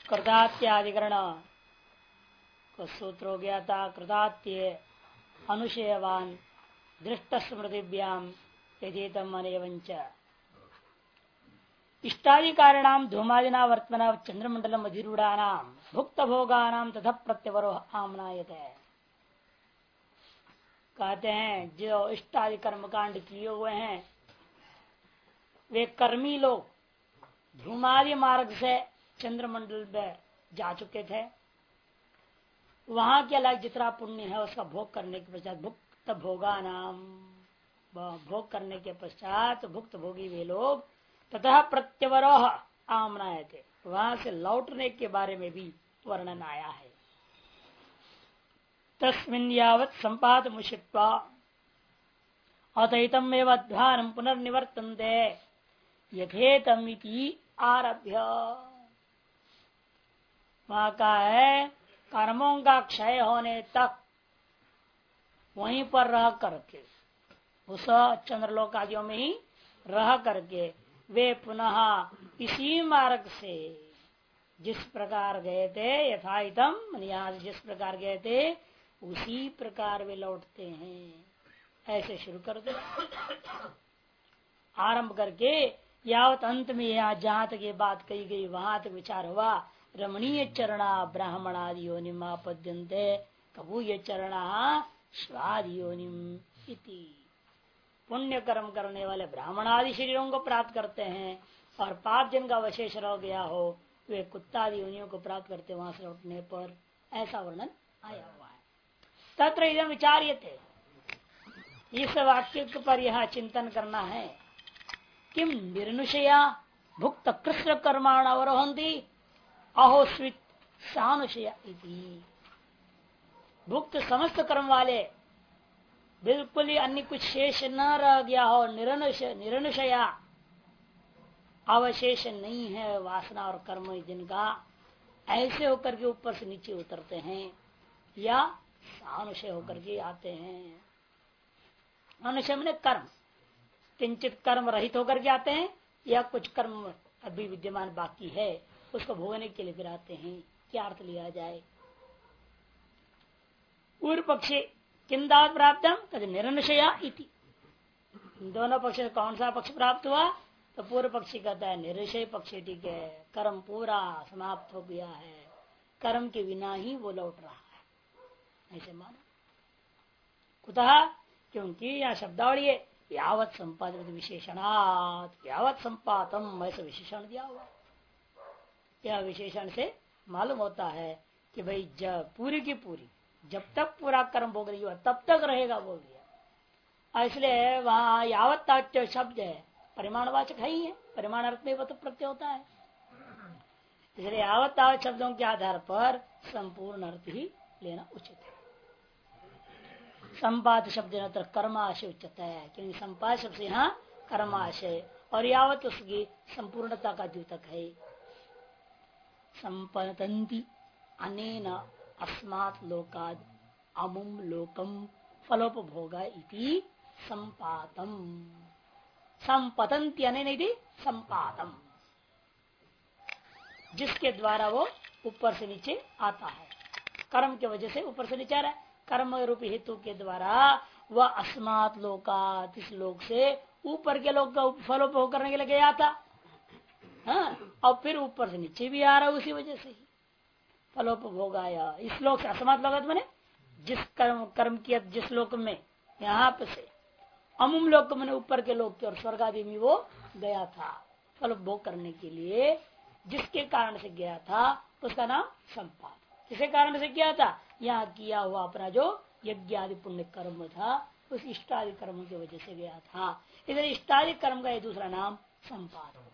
कृतात्याधिकरण को सूत्र हो गया था। कृतात्य अनुशयवान दृष्ट स्मृतिभ्याम यथेतम अनेवंच इष्टादि कारिणाम धूमादिना वर्तमना चंद्रमंडलम अधिरूढ़ानाम भुक्त भोगानाम तथा प्रत्यवरो आमनायते। कहते हैं जो इष्टादि कर्म कांड किए हुए हैं वे कर्मी लोग धूमादि मार्ग से चंद्रमंडल में जा चुके थे। वहां के अलग जितना पुण्य है उसका भोग करने के पश्चात भुक्त भोगा नाम भोग करने के पश्चात भुक्त भोगी वे लोग तथा प्रत्यवरोह आमनाए थे। वहां से लौटने के बारे में भी वर्णन आया है। तस्मिन् यावत् संपात मुषित्वा अतैतम एवं अध्वानं पुनर्निवर्तन्ते यथेतमिति आरभ्य। वहां का है कर्मों का क्षय होने तक वहीं पर रह करके उस चंद्रलोक आदियों में ही रह करके वे पुनः इसी मार्ग से जिस प्रकार गए थे यथाइतम यहाँ जिस प्रकार गए थे उसी प्रकार वे लौटते हैं। ऐसे शुरू कर दो आरंभ करके यावत अंत में यहाँ जहां तक ये बात कही गई वहां तक विचार हुआ। रमणीय चरणा ब्राह्मणादि योनिम आपद्यन्ते कबूय चरणा स्वादि योनिम इति। पुण्य कर्म करने वाले ब्राह्मणादि शरीरों को प्राप्त करते हैं और पाप जिनका अवशेष रह गया हो वे कुत्तादि योनियों को प्राप्त करते वहां से लौटने पर। ऐसा वर्णन आया हुआ है। तत्र इदम विचार्यते। इस वाक्य पर यह चिंतन करना है। किम निर्नुषया भुक्त कृष्ण कर्माण अवरोहंती अहोस्वित सानुषया इति। भुक्त समस्त कर्म वाले बिल्कुल ही अन्य कुछ शेष न रह गया हो निरनुषया अवशेष नहीं है वासना और कर्म जिनका ऐसे होकर के ऊपर से नीचे उतरते हैं या सानुषय होकर के आते हैं। अनुशय मैंने कर्म किंचित कर्म रहित होकर के आते हैं या कुछ कर्म अभी विद्यमान बाकी है उसको भोगने के लिए फिर आते हैं। क्या अर्थ लिया जाए। पूर्व पक्षी किंदात प्राप्तम तद निरनुषया इति। दोनों पक्ष से कौन सा पक्ष प्राप्त हुआ तो पूर्व पक्षी कहता है निरनुषय पक्ष। ठीक है कर्म पूरा समाप्त हो गया है कर्म के बिना ही वो लौट रहा है ऐसे मानो। कुतः क्योंकि यह शब्दावली है यावत संपादित विशेषणात् यावत संपातम ऐसा विशेषण दिया हुआ। यह विशेषण से मालूम होता है कि भाई जब पूरी की पूरी जब तक पूरा कर्म भोग रही हो तब तक रहेगा बोल दिया। इसलिए वहां यावत तात्य शब्द है परिमाणवाचक है ही है। परिमाण अर्थ में तो प्रत्यय होता है। इसलिए यावत तावत शब्दों के आधार पर संपूर्ण अर्थ ही लेना उचित है। संपात शब्द कर्माशय उच्चता है क्योंकि संपात शब्द यहाँ कर्माशय और यावत उसकी संपूर्णता का द्योतक है। संपतंती अनेन अस्मात् लोकाद अमुम लोकम फलोपभोगा इति संपातम। संपतंती अनेन इति संपातम जिसके द्वारा वो ऊपर से नीचे आता है। कर्म के वजह से ऊपर से नीचे आ रहा है। कर्म रूपी हेतु के द्वारा वह अस्मात् लोकात इस लोक से ऊपर के लोक का फलोपभोग करने के लिए गया था। हाँ और फिर ऊपर से नीचे भी आ रहा है उसी वजह से ही फलोपभोग आया। इस लोक से अस्मात् लोक मैंने जिस कर्म किया जिस लोक में यहाँ पे से अमुम लोक मैंने ऊपर के लोक के और स्वर्ग आदि में वो गया था फलोपभोग करने के लिए। जिसके कारण से गया था उसका नाम संपात। किसी कारण से किया था यहाँ किया हुआ अपना जो यज्ञ आदि पुण्य कर्म था उस इष्टादि कर्म की वजह से गया था। इधर इष्टादि कर्म का दूसरा नाम संपात हो।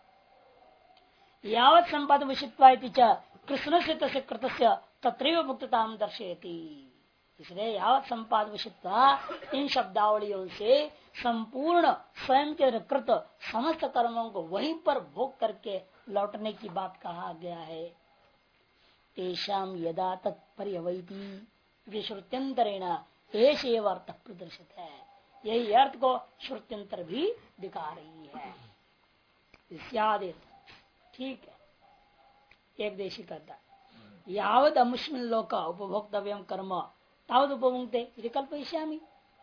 यावत संपात विषित्वा कृष्ण से तस्य कृतस्य तत्रैव मुक्तता दर्शयति। इसलिए यावत संपात विषित्वा इन शब्दावलियों से संपूर्ण स्वयं के कृत समस्त कर्मों को वहीं पर भोग करके लौटने की बात कहा गया है। तेषाम यदा तत्पर्यवैति श्रुत्यंतरेण एष एव अर्थ प्रदर्शित है। यही अर्थ को श्रुत्यंतर भी दिखा रही है। ठीक है एक देशी कहता है यावत अमुष्मिन लोक उपभोक्तव्यम कर्म तावत उपभुंगते यदि कल्पयिष्यामि।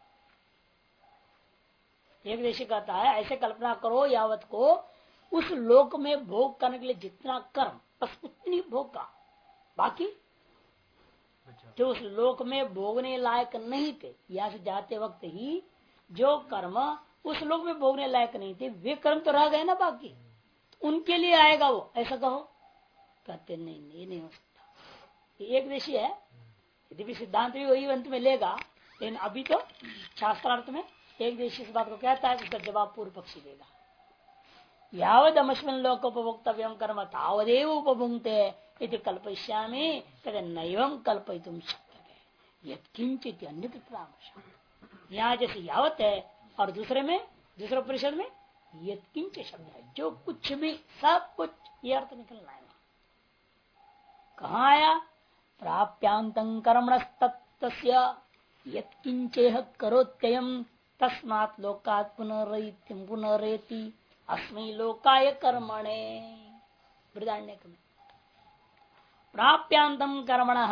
एक देशी कहता है ऐसे कल्पना करो यावत को उस लोक में भोग करने के लिए जितना कर्म बस उतनी भोग का, बाकी जो उस लोक में भोगने लायक नहीं थे, यहाँ से जाते वक्त ही जो कर्म उस लोक में भोगने लायक नहीं थे वे कर्म तो रह गए ना, बाकी उनके लिए आएगा वो, ऐसा कहो। कहते नहीं ये नहीं हो सकता, ये एक देशी है। यदि भी सिद्धांत भी वही अंत में लेगा, लेकिन अभी तो शास्त्रार्थ में एक देशी इस बात को कहता है, उसका जवाब पूर्व पक्षी देगा। यावद अमस्मिन लोक उपभोक्तव्यम कर्म तावदेव उपभुंगते इति कल्पयिष्यामि कहते नैवं कल्पयितुं शक्यते यत्किंचित् अन्यत्र परामर्श। यहाँ जैसे यावत है और दूसरे में दूसरे परिषद में यत्किंच शब्द है, जो कुछ भी सब कुछ, ये अर्थ निकलना है। कहाँ आया? प्राप्यांतं कर्मणस्तस्य यत्किंचेह करोत्ययम् तस्मात् लोकात् पुनरैत्यं पुनरेति अस्मै लोकाय कर्मणे। बृहदारण्यक में प्राप्यांतं कर्मणः,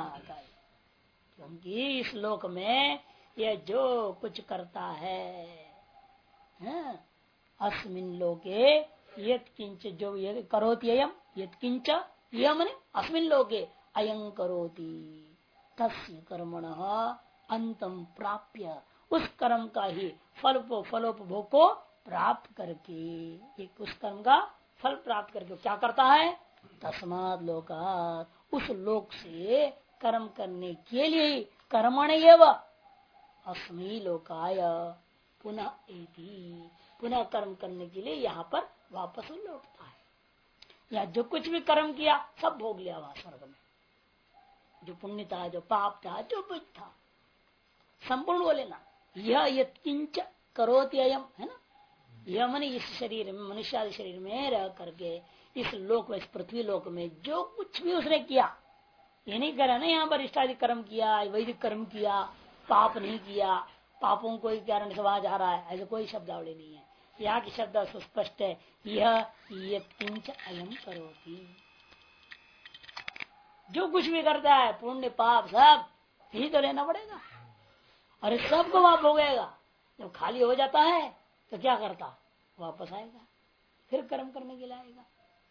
क्योंकि इस लोक में यह जो कुछ करता है, अस्मिन लोके यत्किंच जो ये करोति अयम यत्किंच यह मने अस्मिन लोके अयं करोति तस्य कर्मणः अंतम प्राप्य, उस कर्म का ही फलोपभोग को प्राप्त करके, एक उस कर्म का फल प्राप्त करके क्या करता है? तस्मात् लोकात्, उस लोक से कर्म करने के लिए कर्मण एव अस्मै लोकाय पुनः एति, पुनः कर्म करने के लिए यहाँ पर वापस लौटता है। या जो कुछ भी कर्म किया सब भोग लिया वहां स्वर्ग में, जो पुण्य था जो पाप था जो कुछ था संपूर्ण वो लेना। यह यत्किंच करोति अयम है ना, यह मन इस शरीर में मनुष्य शरीर में रह करके इस लोक में, इस पृथ्वी लोक में जो कुछ भी उसने किया, ये नहीं करा ना यहाँ पर इष्टादि कर्म किया, वैदिक कर्म किया, पाप नहीं किया, पापों को कारण से वहां जा रहा है, ऐसे कोई शब्दावली नहीं है। यहाँ की शब्द सुस्पष्ट है, यह यत्किंच अयम करोति, जो कुछ भी करता है पुण्य पाप सब यही तो लेना पड़ेगा, और इस सबको वहां भोगेगा। जब खाली हो जाता है तो क्या करता? वापस आएगा, फिर कर्म करने के लिए आएगा।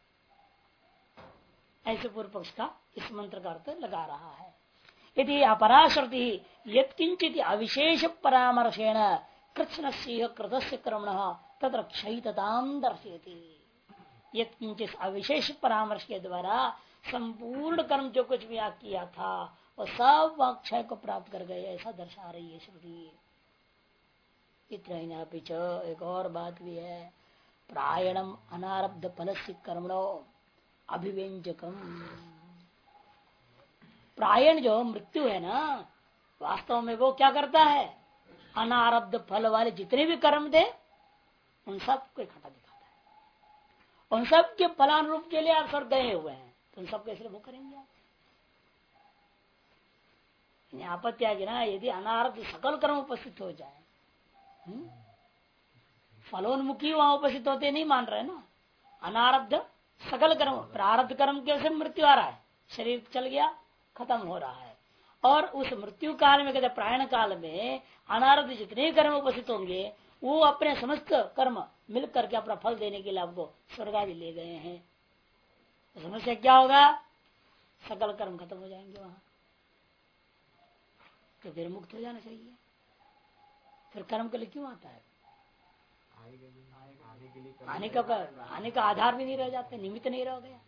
ऐसे पूर्व पक्ष का इस मंत्र का अर्थ लगा रहा है। यदि अपराश्रुति यत्किंचित अविशेष परामर्शेण कृष्ण सिंह कृतस्य कर्मणः तत्र क्षयिततां दर्शयति। यत्किंचित अविशेष परामर्श के द्वारा संपूर्ण कर्म जो कुछ भी किया था वो सब क्षय को प्राप्त कर गए, ऐसा दर्शा रही है श्रुति। इतना ही ना पीछे एक और बात भी है, प्रायणम अनारब्ध फलस्य कर्मणो अभिव्यंजकम। प्रायण जो मृत्यु है ना, वास्तव में वो क्या करता है? अनारब्ध फल वाले जितने भी कर्म थे उन सबको इकट्ठा दिखाता है। उन सब के फलानुरूप के लिए आप स्वर्ग गए हुए हैं, तो उन सब कैसे वो करेंगे आप? आपत्ति आगे ना, यदि अनारब्ध सकल कर्म उपस्थित हो जाए, फलोन्मुखी वहां उपस्थित होते नहीं मान रहे ना, अनारब्ध सकल कर्म, प्रारब्ध कर्म के से मृत्यु आ रहा है, शरीर चल गया खत्म हो रहा है, और उस मृत्यु काल में कहते प्रायण काल में अनारब्ध जितने कर्म उपस्थित होंगे वो अपने समस्त कर्म मिल करके अपना फल देने के लिए आपको स्वर्ग भी ले गए हैं। तो समस्या क्या होगा? सकल कर्म खत्म हो जाएंगे वहां, तो फिर मुक्त हो जाना चाहिए। फिर कर्म के लिए क्यों आता है? आने का आधार भी नहीं रह जाते, निमित्त नहीं रह गया।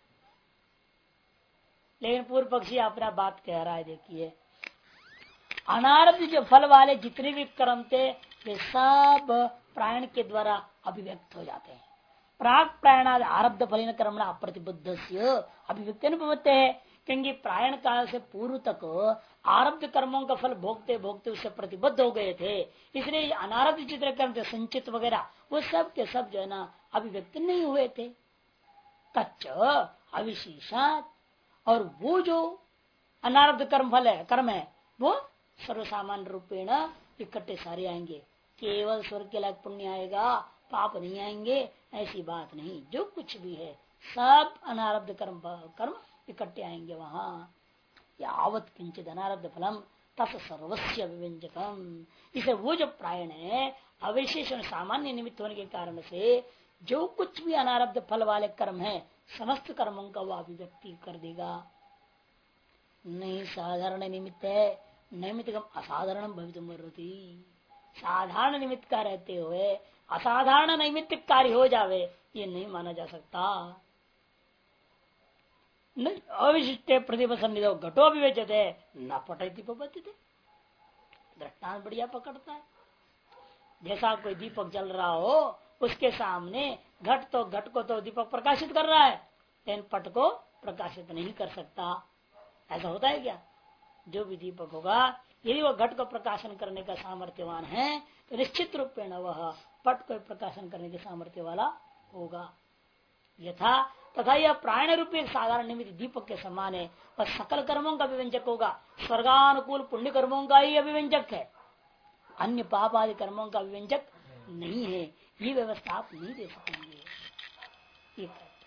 लेकिन पूर्व पक्षी अपना बात कह रहा है, देखिए अनारब्ध जो फल वाले जितने भी कर्म थे वे सब प्राण के द्वारा अभिव्यक्त हो जाते हैं। प्राक प्राणाद आरब्ध फलिन कर्मणा अप्रतिबद्ध अभिव्यक्ति अनुभवते है, क्योंकि प्रायण काल से पूर्व तक आरब्ध कर्मों का फल भोगते भोगते उससे प्रतिबद्ध हो गए थे, इसलिए अनारब्ध जितने कर्म थे संचित वगैरह वो सब के सब जो है ना अभिव्यक्त नहीं हुए थे। तच्च अविशेषात, और वो जो अनारब्ध कर्म फल है कर्म है वो सर्वसामान्य रूपेण इकट्ठे सारे आएंगे, केवल स्वर्ग के लायक पुण्य आएगा, पाप नहीं आएंगे, ऐसी बात नहीं। जो कुछ भी है सब अनारब्ध कर्म कर्म इकट्ठे आएंगे वहां। यावत किंचित अनारब्ध फलम तस सर्वस्व विव्यंजकम। इसे वो जो प्रायण है अविशेषण सामान्य निमित्त होने के कारण से जो कुछ भी अनारब्ध फल वाले कर्म है समस्त कर्मों का वह अभिव्यक्ति कर देगा। नहीं साधारण निमित्त है निमित्त असाधारण भवितुमर्हति। साधारण निमित्त का रहते हुए असाधारण नैमित्त कार्य हो जावे ये नहीं माना जा सकता। अविशिष्ट प्रतिभ सन्निधो घटो अभिव्यजते न पटती पबती। दृष्टांत बढ़िया पकड़ता है। जैसा कोई दीपक जल रहा हो उसके सामने घट को तो दीपक प्रकाशित कर रहा है लेकिन पट को प्रकाशित नहीं कर सकता। ऐसा होता है क्या? जो भी दीपक होगा यदि वह घट को प्रकाशन करने का सामर्थ्यवान है तो निश्चित रूप में वह पट को प्रकाशन करने के सामर्थ्य वाला होगा। यथा तथा यह प्राण रूपी साधारण निमित्त दीपक के समान है वह सकल कर्मों का अभिव्यंजक होगा। स्वर्गानुकूल पुण्य कर्मों का ही अभिव्यंजक है, अन्य पाप आदि कर्मों का अभिव्यंजक नहीं है। ये व्यवस्था आप नहीं दे सकेंगे।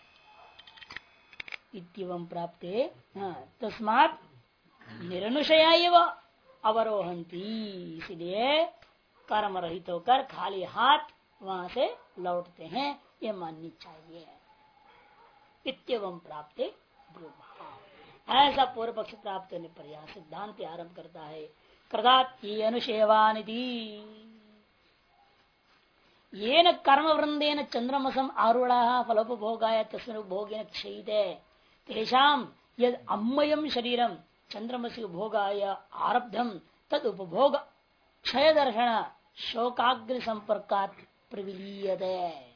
इत्यवं प्राप्ते तस्मात् निरनुशया एवं अवरोहंती। इसलिए कर्म रहित होकर खाली हाथ वहां से लौटते हैं ये माननी चाहिए। इत्यवं प्राप्ते ब्रह्मा। ऐसा पूर्व पक्ष प्राप्त होने पर यह सिद्धांत आरंभ करता है कृदात्य अनुशेवानिधि। ये न कर्म वृंदेन चंद्रमसम आरूढ़ा फलोपभोगाय तस्मिन् उपभोगेन क्षयिते तेषाम यद अम्मयम शरीरम चंद्रमसी उपभोगाय आरब्धम तद उपभोग क्षय दर्शन शोकाग्नि संपर्कात् प्रविलीयते।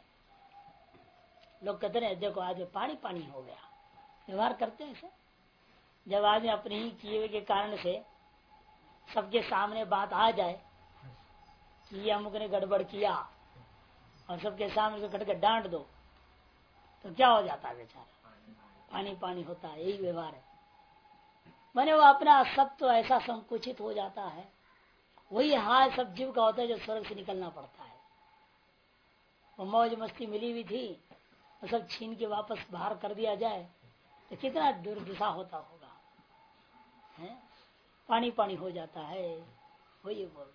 लोग कहते हैं देखो आज पानी पानी हो गया, व्यवहार करते हैं ऐसे। जब आदमी अपने ही किए हुए के कारण से सबके सामने बात आ जाए कि अमुक ने गड़बड़ किया और सबके सामने से कटकर डांट दो तो क्या हो जाता है बेचारा? पानी पानी होता है। यही व्यवहार है। मैंने वो अपना सत्व ऐसा संकुचित हो जाता है। वही हाल सब जीव का होता है जो स्वर्ग से निकलना पड़ता है। वो मौज मस्ती मिली हुई थी और सब छीन के वापस बाहर कर दिया जाए तो कितना दुर्दशा होता होगा है? पानी पानी हो जाता है। वही बोल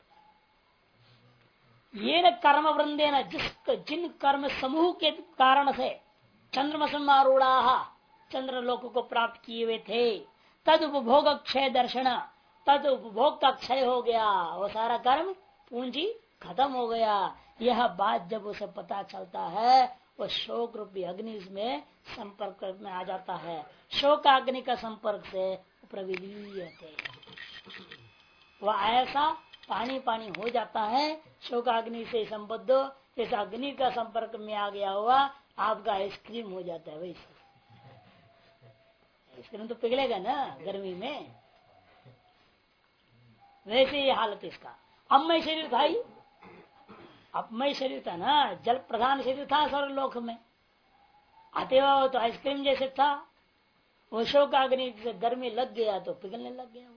ये न कर्म वृंदे न जिन कर्म समूह के कारण से चंद्रमसमारूढ़ा चंद्रलोक को प्राप्त किए हुए थे तद उपभोग क्षय दर्शन तद उपभोग का क्षय हो गया। वो सारा कर्म पूंजी खत्म हो गया। यह बात जब उसे पता चलता है वो शोक रूपी अग्नि में संपर्क में आ जाता है। शोक अग्नि का संपर्क से प्रविलीयते वह ऐसा पानी पानी हो जाता है। शोक अग्नि से संबद्ध इस अग्नि का संपर्क में आ गया हुआ आपका आइसक्रीम हो जाता है। वैसे आइसक्रीम तो पिघलेगा ना गर्मी में, वैसे ये हालत इसका। अम्मय शरीर था ही, अपमय शरीर था ना, जल प्रधान शरीर था स्वर्ग लोक में। अतएव तो आइसक्रीम जैसे था। वो शोक अग्नि से गर्मी लग गया तो पिघलने लग गया वो।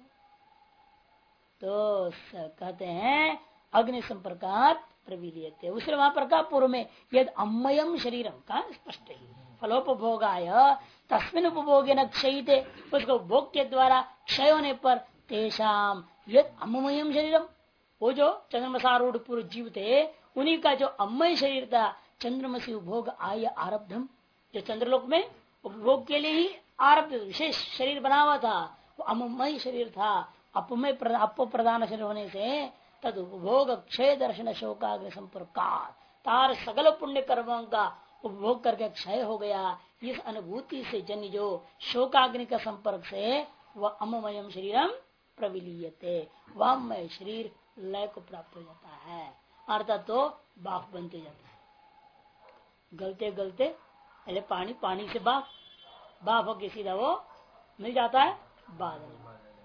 तो कहते हैं अग्नि संपर्कात प्रविलीयते। उसने वहां पर कहा पूर्व में यद अम्मयम शरीरम कहा स्पष्ट ही फलोपभोगाय तस्मिन उपभोगे न क्षयिते। उसको भोग के द्वारा क्षय होने पर तेषाम यद अम्मयम शरीरम वो जो चंद्रमसारूढ़ पूर्व जीव थे उन्हीं का जो अम्मय शरीर था चंद्रमसी उपभोग आय आरब्धम जो चंद्रलोक में उपभोग के लिए ही आरब्ध विशेष शरीर बना हुआ था वो अम्मय शरीर था। अपमय अप प्रधान शरीर होने से तद उपभोग क्षय दर्शन शोकाग्नि संपर्कात तार सकल पुण्य कर्मों का उपभोग करके क्षय हो गया। इस अनुभूति से जन्य जो शोकाग्नि का संपर्क से वह अममयम शरीरम प्रविलीयते वामय शरीर लय को प्राप्त हो जाता है। अर्थात तो बाफ बनते जाता है। गलते गलते पहले पानी पानी से बाफ हो के सीधा वो मिल जाता है बादल।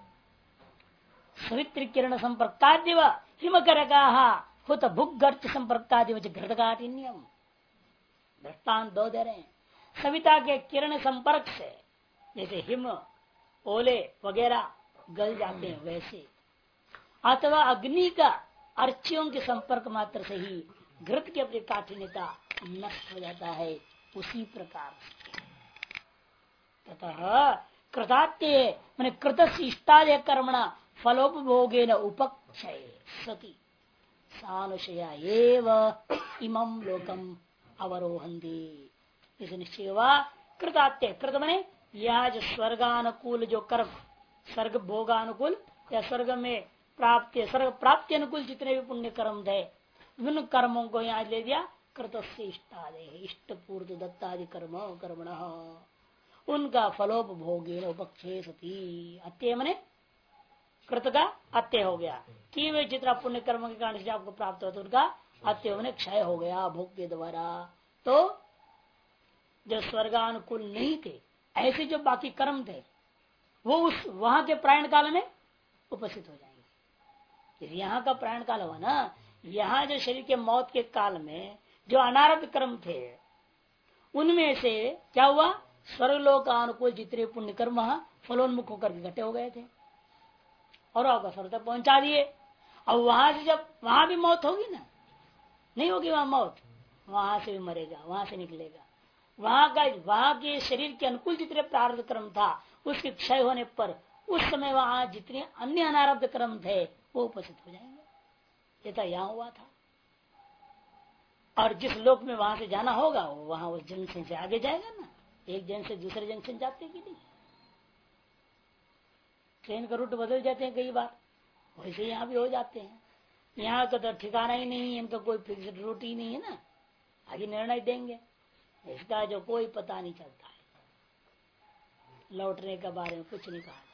सवित्र किरण संपर्कादिव हिमकरका हुत भुग्गर्च संपर्कादिव घृतकाठिन्यम। दृष्टांत दो दे रहे। सविता के किरण संपर्क से जैसे हिम ओले वगैरह गल जाते हैं वैसे, अथवा अग्नि का अर्चियों के संपर्क मात्र से ही घृत की अपनी काठिन्यता नष्ट हो जाता है। उसी प्रकार अतः कृतात्य मैंने कृत इष्टादय कर्मणा फलोपभोगे न उपक्षय सती सानुशया एव इमं लोकम अवरोहंती। इस निश्चय हुआ कृतात्य कृत मने यह जो स्वर्गानुकूल जो कर्म स्वर्ग भोगानुकूल या स्वर्ग में प्राप्ति स्वर्ग प्राप्ति अनुकूल जितने भी पुण्य कर्म थे विभिन्न कर्मों को यहाँ ले दिया कृत से इष्टादय इष्ट पूर्त दत्तादि कर्मण उनका फलोपभोगे उपक्षे सती। अत्य मने कृत का अत्य हो गया कि वे जितना पुण्य कर्म के कारण से आपको प्राप्त होता उनका अत्य मैंने क्षय हो गया भोग के द्वारा। तो जो स्वर्गानुकूल नहीं थे ऐसे जो बाकी कर्म थे वो उस वहां के प्रायण काल में उपस्थित हो जाएंगे। यहाँ का प्रायण काल हुआ ना यहाँ जो शरीर के मौत के काल में जो अनारब्ध कर्म थे उनमें से क्या हुआ स्वर्गलोक अनुकूल जितने पुण्य कर्म फलोन्मुख होकर इकट्ठे हो गए थे और आपका स्वर्ग तक पहुंचा दिए। अब वहां से जब वहां भी मौत होगी ना नहीं होगी वहां मौत वहां से भी मरेगा वहां से निकलेगा वहां के शरीर के अनुकूल जितने प्रारब्ध कर्म था उसके क्षय होने पर उस समय वहां जितने अन्य अनारब्ध कर्म थे वो उपस्थित हो जाएंगे। ये तो यहाँ हुआ था और जिस लोक में वहां से जाना होगा वो वहां उस जंक्शन से आगे जाएगा ना एक जंक्शन से दूसरे जंक्शन जाते कि नहीं ट्रेन का रूट बदल जाते हैं कई बार वैसे यहाँ भी हो जाते हैं। यहाँ का तो ठिकाना ही नहीं है इनका कोई फिक्स रूट ही नहीं है ना आगे निर्णय देंगे इसका जो कोई पता नहीं चलता है लौटने के बारे में कुछ नहीं कहा।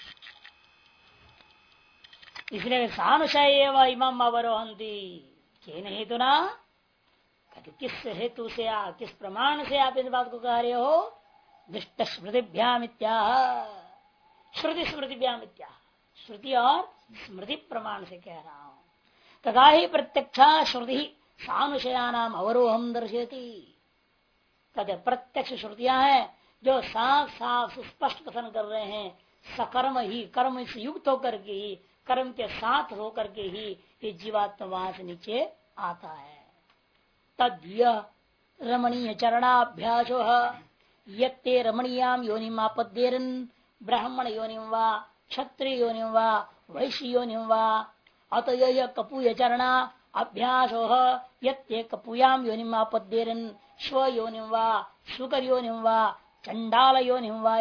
इसलिए सानुशय एवं इमम अवरोहंती के नहीं तो ना किस हेतु से किस प्रमाण से आप इस बात को कह रहे हो दुष्ट स्मृतिभ्याम श्रुति स्मृतिभ्याम श्रुति और स्मृति प्रमाण से कह रहा हूं। तथा ही प्रत्यक्षा श्रुति सानुशया नाम अवरोहम दर्शयती कहते प्रत्यक्ष श्रुतियां हैं जो साफ साफ स्पष्ट कथन कर रहे हैं सकर्म ही कर्म से युक्त होकर के ही कर्म के साथ होकर के ही ये जीवात्मा वहां से नीचे आता है। तद रमणीय चरणाभ्यास ये रमणीयाम योनिमापद्येरन ब्राह्मण योनिम वा क्षत्रिय योनिम वा वैश्य योनिम वा अतय कपूय चरणा अभ्यास ये कपूयाम योनिमापद्येरन स्व योनिम वा शुकर योनिम वा चंडाल योनिम वा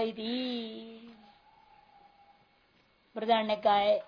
बृहदारण्य का है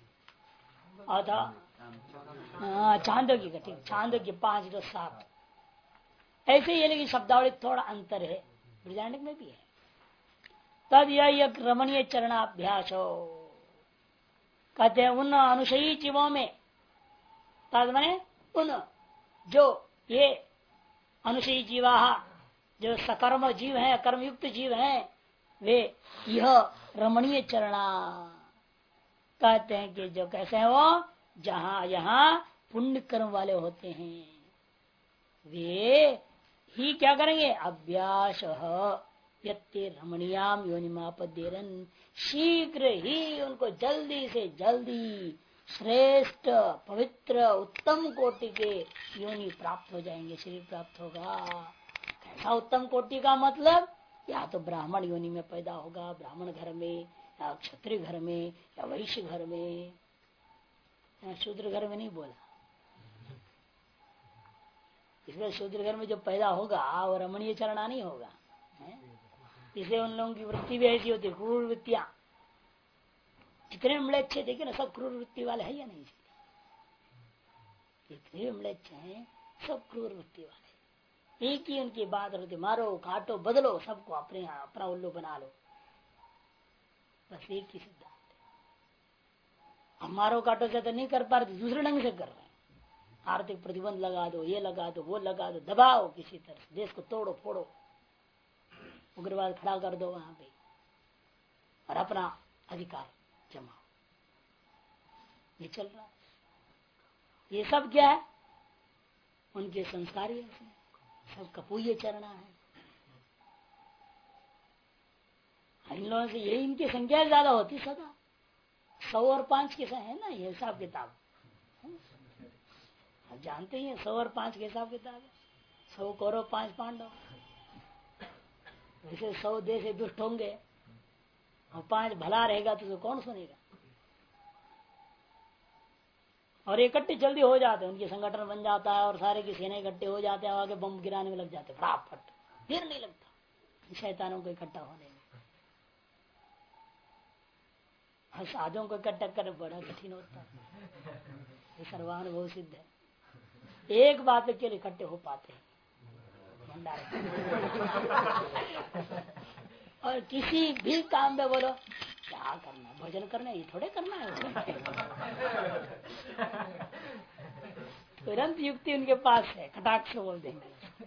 चांदोग्य का ठीक चांदोग्य 5:7 ऐसे ही लेकिन शब्दावली थोड़ा अंतर है बृहदारण्य में भी है। तद यह रमणीय चरणाभ्यास हो कहते हैं उन अनुशयी जीवों में तद मने उन जो ये अनुशयी जीवा जो सकर्म जीव है कर्मयुक्त जीव है वे यह रमणीय चरणा कहते हैं कि जो कैसे है वो जहां यहाँ पुण्य कर्म वाले होते हैं वे ही क्या करेंगे अभ्यास यत्ते रमणीयाम योनिमापद्येरन शीघ्र ही उनको जल्दी से जल्दी श्रेष्ठ पवित्र उत्तम कोटि के योनि प्राप्त हो जाएंगे शरीर प्राप्त होगा। कैसा उत्तम कोटि का मतलब या तो ब्राह्मण योनि में पैदा होगा ब्राह्मण घर में या क्षत्रिय घर में या वैश्य घर में या शूद्र घर में नहीं बोला इसलिए शूद्र घर में जो पैदा होगा वो रमणीय चरणा नहीं होगा इसलिए उन लोगों की वृत्ति भी ऐसी होती है क्रूर वृत्तियां जितने म्लेच्छ देखिए ना सब क्रूर वृत्ति वाले है या नहीं जितने म्लेच्छ हैं सब क्रूर वृत्ति वाले एक ही उनकी बात होती मारो काटो बदलो सबको अपने अपना उल्लू बना लो बस एक ही सिद्धांत है। हम मारो काटो से तो नहीं कर पा रहे दूसरे ढंग से कर रहे हैं आर्थिक प्रतिबंध लगा दो ये लगा दो वो लगा दो दबाओ किसी तरह देश को तोड़ो फोड़ो उग्रवाद खड़ा कर दो वहां पे और अपना अधिकार जमाओ ये चल रहा है। ये सब क्या है उनके संस्कार ही ऐसे सब कपूय चरना है। इन लोगों से यही इनकी संख्या ज्यादा होती सदा 100 और 5 के है ना ये हिसाब किताब आप जानते ही 100 और 5 के हिसाब किताब है 100 कौरव 5 पांडव वैसे 100 देश से दुष्ट होंगे और 5 भला रहेगा तो कौन सुनेगा। और इकट्ठे जल्दी हो जाते हैं, उनके संगठन बन जाता है और सारे की सेना इकट्ठे हो जाते हैं, आगे बम गिराने में लग जाते हैं, फटाफट देर नहीं लगता शैतानों को इकट्ठा होने में। साधुओं को इकट्ठा करना बड़ा कठिन होता है, ये सर्वानुभव सिद्ध है। एक बात के लिए इकट्ठे हो पाते हैं और किसी भी काम में बोलो क्या करना, भजन करना, ये थोड़े करना है तुरंत युक्ति उनके पास है, खटाक से बोल देंगे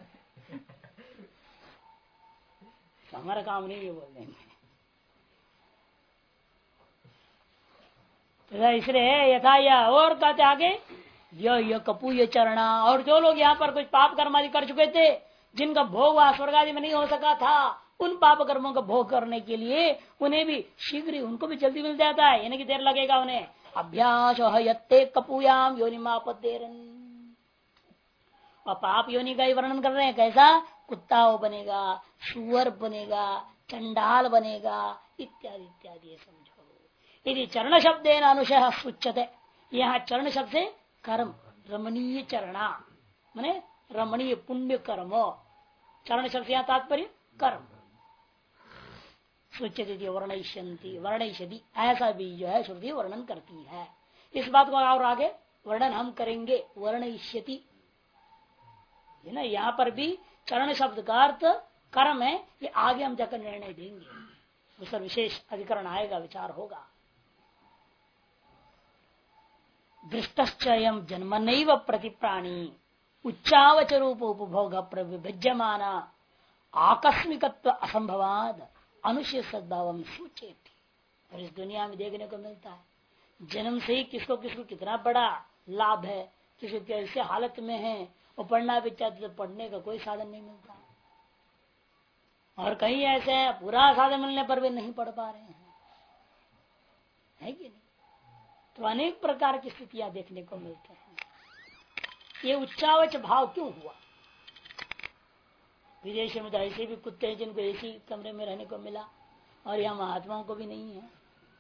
हमारा काम नहीं है बोल देंगे। तो इसलिए यथा यह और कहते आगे ये कपू ये चरणा, और जो लोग यहाँ पर कुछ पाप कर्म आदि कर चुके थे, जिनका भोग वहां स्वर्ग आदि में नहीं हो सका था, उन पाप कर्मों का भोग करने के लिए उन्हें भी शीघ्र, उनको भी जल्दी मिल जाता है, यानी कि देर लगेगा उन्हें। अभ्यास यत्ते कपूयाम योनिमापदेरन, और पाप योनि का ही वर्णन कर रहे हैं, कैसा कुत्ता वो बनेगा, सुअर बनेगा, चंडाल बनेगा, इत्यादि इत्यादि, ये समझो। यदि चरण शब्द अनुशय सुच्यते, यहाँ चरण शब्द से कर्म, रमणीय चरणा माने रमणीय पुण्य कर्म, चरण शब्द यहाँ तात्पर्य कर्म। सुच्यते वर्णयिष्यन्ति, वर्णयिष्यति ऐसा भी जो है श्रुति वर्णन करती है। इस बात को और आगे वर्णन हम करेंगे, वर्णयिष्यति है ना। यहाँ पर भी चरण शब्द का अर्थ कर्म है, ये आगे हम जाकर निर्णय देंगे, उस पर विशेष अधिकरण आएगा, विचार होगा। दृष्टश्चयम जन्म नैव प्रतिप्राणी उच्चावच रूप उपभोग प्रविभज्यमान आकस्मिकत्व असंभवाद अनुशय सद्भाव सूचेति। और इस दुनिया में देखने को मिलता है, जन्म से ही किसको किसको कितना बड़ा लाभ है, किसी कैसे हालत में है, वो पढ़ना भी चाहते तो पढ़ने का कोई साधन नहीं मिलता, और कहीं ऐसे है पूरा साधन मिलने पर भी नहीं पढ़ पा रहे हैं, है कि नहीं। तो अनेक प्रकार की स्थितियां देखने को मिलते हैं। ये उच्चावच भाव क्यों हुआ? विदेश में तो ऐसे भी कुत्ते हैं जिनको ऐसी कमरे में रहने को मिला, और यहाँ महात्माओं को भी नहीं है,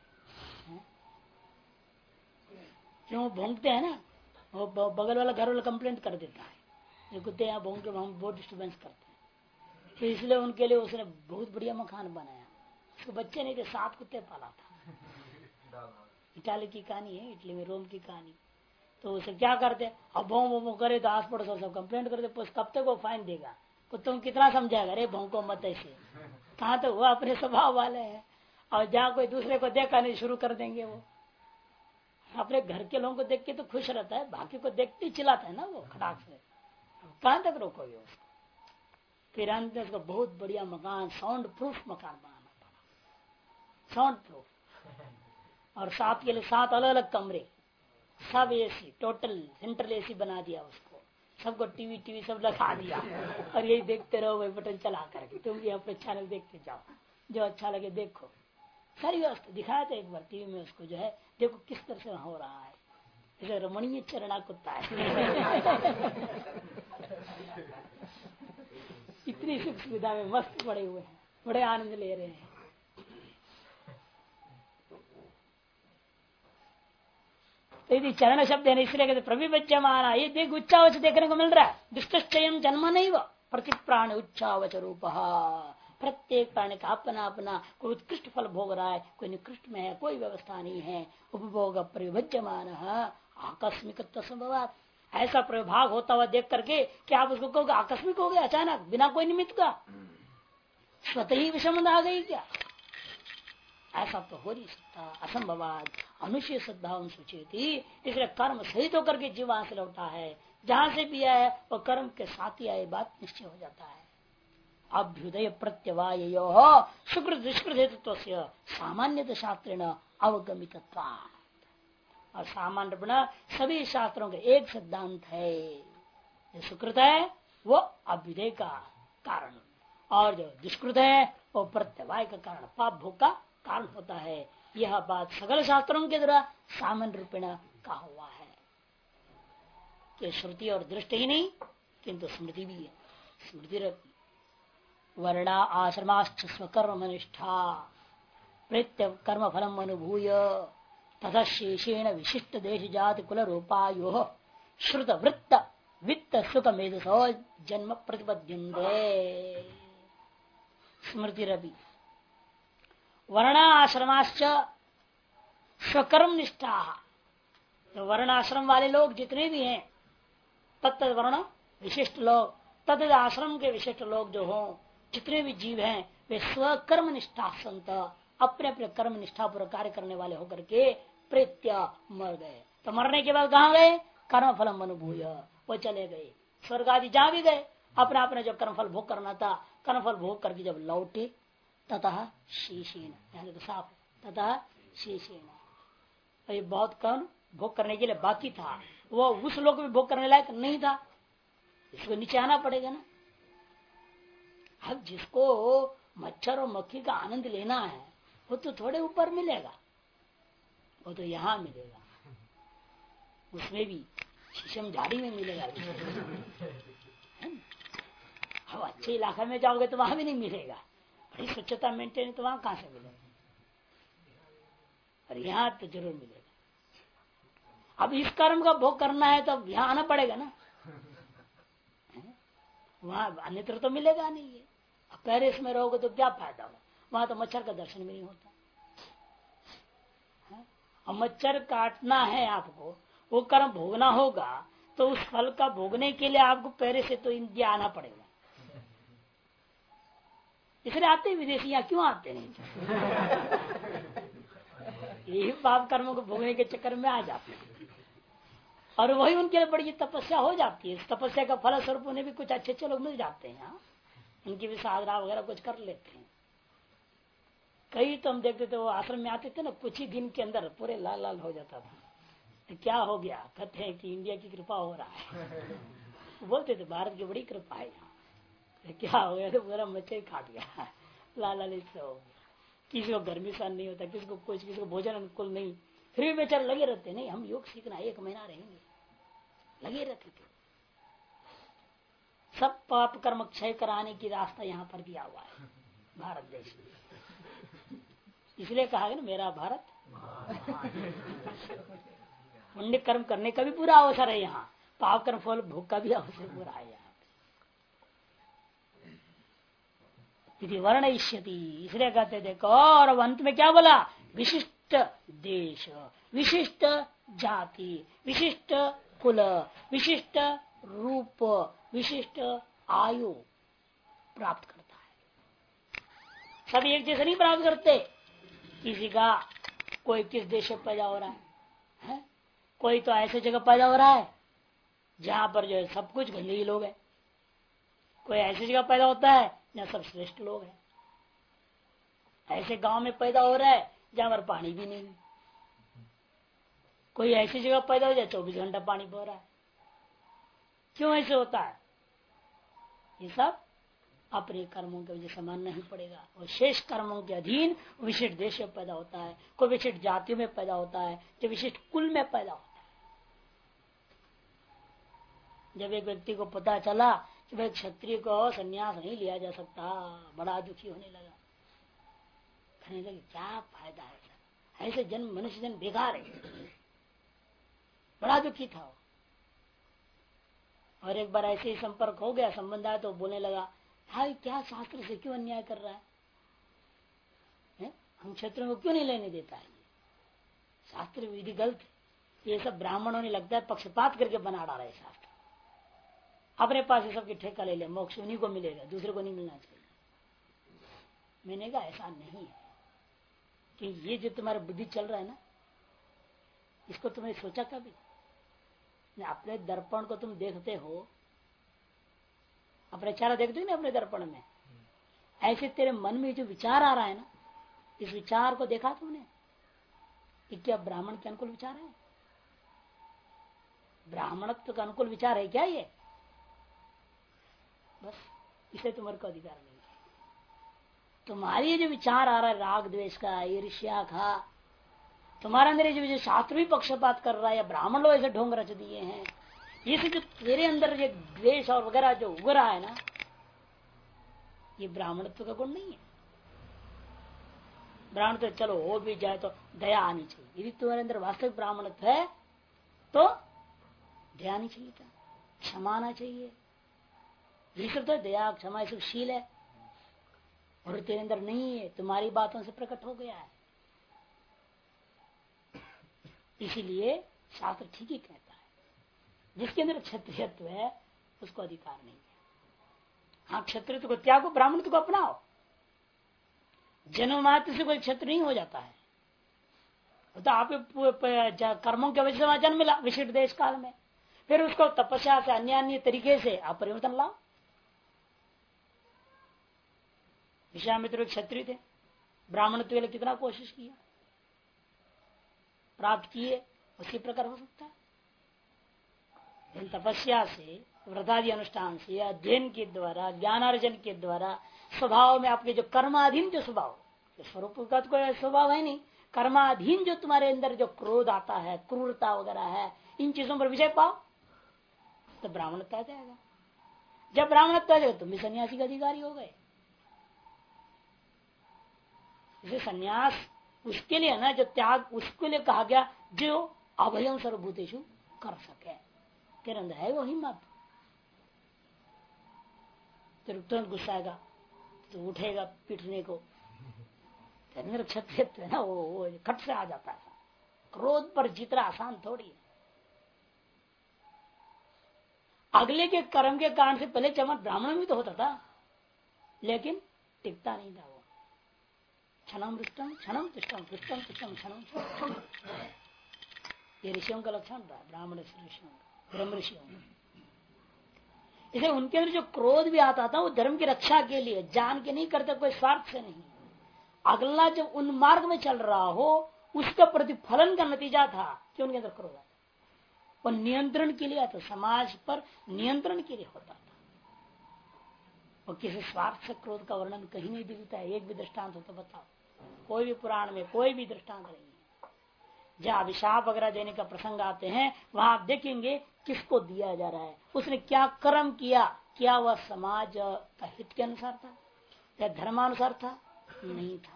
क्यों भोंकते हैं ना, वो बगल वाला घर वाला कंप्लेंट कर देता है, ये कुत्ते यहाँ भोंक के हम बहुत डिस्टर्बेंस करते हैं। तो इसलिए उनके लिए उसने बहुत बढ़िया मकान बनाया, उसके बच्चे नहीं थे, 7 कुत्ते पाला था। इटाली की कहानी है, इटली में रोम की कहानी। तो उसे क्या करते, अब भों करे तो आस पड़ोस सब कंप्लेंट करते, कब तक वो फाइन देगा, कुत्तों कितना समझाएगा, अरे भोंको मत ऐसे, कहाँ तो वो अपने स्वभाव वाले हैं, और जहाँ कोई दूसरे को देखा नहीं शुरू कर देंगे। वो अपने घर के लोगों को देख के तो खुश रहता है, बाकी को देखते ही चिल्लाता है ना वो खटाक से, कहाँ तक रोकोगे उसको। फिर अंत में उसको बहुत बढ़िया मकान, साउंड प्रूफ मकान बनाना पड़ा, साउंड प्रूफ, और 7 के लिए 7 अलग अलग कमरे, सब एसी, टोटल सेंट्रल एसी बना दिया उसको, सबको टीवी सब लगा दिया, और यही देखते रहो, वही बटन चला करके तुम भी अपने चैनल देखते जाओ, जो अच्छा लगे देखो। सारी व्यवस्था दिखाया था एक बार टीवी में उसको, जो है देखो किस तरह से हो रहा है, जैसे रमणीय चरणा कुत्ता है इतनी सुख सुविधा में मस्त पड़े हुए हैं, बड़े आनंद ले रहे हैं। तो यदि चरण शब्द है इसलिए कहते प्रविभज्यमान, ये देख उच्चावच देखने को मिल रहा है। दुष्टचयम जन्म नहीं व प्रति प्राण उच्चावच रूप, प्रत्येक प्राणी का अपना अपना कोई उत्कृष्ट फल भोग रहा है, कोई निकृष्ट में है, कोई व्यवस्था नहीं है। उपभोग प्रविभज्यमान आकस्मिक संभवात, ऐसा प्रभाग होता हुआ देख करके क्या आप उसको कहोगे आकस्मिक हो गया, अचानक बिना कोई निमित्त का स्वतः ही विषमता आ गई क्या? ऐसा तो हो नहीं सकता, असंभवाद अनुशय सद्भाव सूचेती। इसलिए कर्म सहित होकर के जीव वहां से लौटा है, जहां से भी आया वो कर्म के साथ ही आए, बात निश्चय हो जाता है। अभ्युदय प्रत्यवाय शुक्र दुष्कृत हेतुत्व से सामान्य शास्त्रेण अवगमित, और सामान्य बना सभी शास्त्रों के एक सिद्धांत है, जो सुकृत है वो अभ्युदय का कारण, और जो दुष्कृत है वो प्रत्यवाय का कारण, पाप भोग का कारण होता है। यह बात सकल शास्त्रों के द्वारा सामान्य रूपेण कहा हुआ है कि श्रुति और दृष्टि ही नहीं किंतु स्मृति भी है, स्मृति रहती। वर्णा आश्रमाश्च स्वकर्म निष्ठा प्रत्य कर्म फलम अनुभूय तथा शेषेण विशिष्ट देश जाति कुल रूपायो श्रुत वृत्त वित्त सुख मेधसो जन्म प्रतिपद्यन्ते। स्मृति रवि वर्णा आश्रमाश्च स्वकर्म निष्ठा। तो वर्ण आश्रम वाले लोग जितने भी हैं तत्त वर्ण विशिष्ट लोग तद आश्रम के विशिष्ट लोग जो हो जितने भी जीव हैं वे स्वकर्म निष्ठा संत अपने अपने कर्म निष्ठा पूर्वक कार्य करने वाले होकर के प्रेत्य मर गए। तो मरने के बाद कहाँ गए? कर्म फलम अनुभूय वो चले गए स्वर्ग आदि जहाँ भी गए अपना अपना जो कर्मफल भोग करना था कर्मफल भोग करके जब लौटे ततः शेषेण तो साफ ततः शेषेण। ये बहुत कर्म भोग करने के लिए बाकी था वो उस लोग में भोग करने लायक नहीं था इसको नीचे आना पड़ेगा ना। अब जिसको मच्छर और मक्खी का आनंद लेना है वो तो थोड़े ऊपर मिलेगा वो तो यहाँ मिलेगा उसमें भी शीशम झाड़ी में मिलेगा। अब अच्छे इलाके में जाओगे तो वहां भी नहीं मिलेगा बड़ी स्वच्छता मेंटेन तो वहां कहां से मिलेगा और यहाँ तो जरूर मिलेगा। अब इस कर्म का भोग करना है तो यहाँ आना पड़ेगा ना वहां अन्यत्र तो मिलेगा नहीं है। पेरिस में रहोगे तो क्या फायदा होगा वहां तो मच्छर का दर्शन भी नहीं होता है? और मच्छर काटना है आपको वो कर्म भोगना होगा तो उस फल का भोगने के लिए आपको पेरिस से तो इंडिया आना पड़ेगा। इसलिए आते विदेशी यहाँ क्यों आते नहीं यही पाप कर्मों को भोगने के चक्कर में आ जाते हैं और वही उनके लिए बड़ी तपस्या हो जाती है। तपस्या का फल स्वरूप उन्हें भी कुछ अच्छे अच्छे लोग मिल जाते हैं यहाँ उनकी भी साधना वगैरह कुछ कर लेते हैं। कई तो हम देखते थे वो आश्रम में आते थे ना कुछ ही दिन के अंदर पूरे लाल लाल हो जाता था तो क्या हो गया कहते हैं कि इंडिया की कृपा हो रहा है बोलते थे भारत की बड़ी कृपा है यहाँ तो क्या हो गया तो पूरा मच्छर काट गया लाल लाल इससे हो गया। किसी को गर्मी सहन नहीं होता किसी को कुछ किसी को भोजन अनुकूल नहीं फिर भी बेचारे लगे रहते नहीं हम योग सीखना 1 महीना रहेंगे लगे रहते थे। सब पाप कर्म क्षय कराने की रास्ता यहाँ पर दिया हुआ है भारत देश में। इसलिए कहा गया ना मेरा भारत पुण्य कर्म करने का भी पूरा अवसर है यहाँ पाप कर्म फल भोग का भी अवसर पूरा है यहाँ पे वर्ण इष्यति। इसलिए कहते देखो और अंत में क्या बोला विशिष्ट देश विशिष्ट जाति विशिष्ट कुल विशिष्ट रूप विशिष्ट आयु प्राप्त करता है। सब एक जैसे नहीं प्राप्त करते किसी का कोई किस देश में पैदा हो रहा है? कोई तो ऐसे जगह पैदा हो रहा है जहां पर जो है सब कुछ गंदगी लोग है। कोई ऐसी जगह पैदा होता है जहाँ सब श्रेष्ठ लोग हैं। ऐसे गांव में पैदा हो रहा है जहां पर पानी भी नहीं। कोई ऐसी जगह पैदा हो जाए 24 घंटा पानी बह रहा है। क्यों ऐसे होता है? ये सब अपने कर्मों के वजह से मानना ही पड़ेगा। और शेष कर्मों के अधीन विशिष्ट देश में पैदा होता है कोई विशिष्ट जातियों में पैदा होता है जो विशिष्ट कुल में पैदा होता है। जब एक व्यक्ति को पता चला कि भाई क्षत्रिय को संन्यास नहीं लिया जा सकता बड़ा दुखी होने लगा। कहने लगे क्या फायदा है ऐसे जन्म मनुष्य जन्म बेकार है। बड़ा दुखी था और एक बार ऐसे ही संपर्क हो गया संबंध आया तो बोलने लगा भाई क्या शास्त्र से क्यों अन्याय कर रहा है? हम क्षेत्रों को क्यों नहीं लेने देता है? शास्त्र विधि गलत है। ये सब ब्राह्मणों ने लगता है पक्षपात करके बना डाला है शास्त्र। अपने पास ये सबकी ठेका ले ले मोक्ष उन्हीं को मिलेगा दूसरे को नहीं मिलना चाहिए। मैंने कहा ऐसा नहीं है कि ये जो तुम्हारा बुद्धि चल रहा है ना इसको तुमने सोचा कभी? अपने दर्पण को तुम देखते हो अपने चेहरा देखते हो ना अपने दर्पण में ऐसे तेरे मन में जो विचार आ रहा है ना इस विचार को देखा तुमने कि क्या ब्राह्मण के अनुकूल विचार है? ब्राह्मणत्व का अनुकूल विचार है क्या ये? बस इसे तुम्हारे को अधिकार नहीं है। तुम्हारी जो विचार आ रहा है राग द्वेष का ईर्ष्या का तुम्हारे अंदर जो शास्त्र भी पक्षपात कर रहा है या ब्राह्मण लोग ऐसे ढोंग रच दिए हैं ये जो तेरे अंदर जो द्वेष और वगैरह जो उग रहा है ना ये ब्राह्मणत्व का गुण नहीं है। ब्राह्मण तो चलो हो भी जाए तो दया आनी चाहिए। यदि तुम्हारे अंदर वास्तविक ब्राह्मणत्व है तो दया आनी चाहिए था, क्षमा आना चाहिए। ये सब तो दया क्षमा ये सब शील है, और तेरे अंदर नहीं है, तुम्हारी बातों से प्रकट हो गया है। इसीलिए शास्त्र ठीक ही कहता है, जिसके अंदर क्षत्रियत्व है उसको अधिकार नहीं है। हाँ, क्षत्रियत्व को त्यागो, ब्राह्मणत्व को अपनाओ। जन्म मात्र से कोई क्षत्रिय नहीं हो जाता है, तो आप कर्मों के वजह से वहां जन्म मिला विशिष्ट देश काल में, फिर उसको तपस्या से अन्य अन्य तरीके से आप परिवर्तन लाओ। विश्वामित्र क्षत्रिय थे, ब्राह्मणत्व के लिए कितना कोशिश किया, प्राप्त किए, उसी प्रकार हो सकता है। तपस्या से, व्रतादि अनुष्ठान से, अध्ययन के द्वारा, ज्ञानार्जन के द्वारा, स्वभाव में आपके जो कर्माधीन जो स्वभाव, स्वरूप का तो कोई स्वभाव है नहीं, कर्माधीन जो तुम्हारे अंदर जो क्रोध आता है, क्रूरता वगैरह है, इन चीजों पर विजय पाओ तो ब्राह्मणत्व आ जाएगा। जब ब्राह्मणत्व आ जाएगा तुम भी सन्यासी का अधिकारी हो गए। इसे सन्यास उसके लिए ना, जो त्याग उसके लिए कहा गया जो अभयम सर्वभूतेषु कर सके। तेरे अंदर है वो हिम्मत, तेरे तुरंत गुस्सा आएगा तो उठेगा पीटने को, तेरे अंदर क्षत्रियत्व है ना, वो खट से आ जाता है। क्रोध पर जीतना आसान थोड़ी है। अगले के कर्म के कारण से पहले चमन ब्राह्मण भी तो होता था, लेकिन टिकता नहीं था वो। क्षणम रुष्टम क्षणम तुष्टम तुष्टम तुष्टम क्षणम, ये ऋषियों का लक्षण था, ब्राह्मण ऋषियों का, ब्रह्म ऋषियों का। इसे उनके अंदर जो क्रोध भी आता था वो धर्म की रक्षा के लिए, जान के नहीं करते, कोई स्वार्थ से नहीं। अगला जब उन मार्ग में चल रहा हो उसका प्रतिफलन का नतीजा था कि उनके अंदर क्रोध आता, वो नियंत्रण के लिए आता, समाज पर नियंत्रण के लिए होता था। और किसी स्वार्थ से क्रोध का वर्णन कहीं नहीं दिखता है। एक भी दृष्टांत हो तो बताओ, कोई भी पुराण में कोई भी दृष्टांत नहीं है। जहाँ अभिशाप वगैरह देने का प्रसंग आते हैं वहां आप देखेंगे किसको दिया जा रहा है, उसने क्या कर्म किया, क्या वह समाज का हित के अनुसार था या धर्मानुसार था, नहीं था।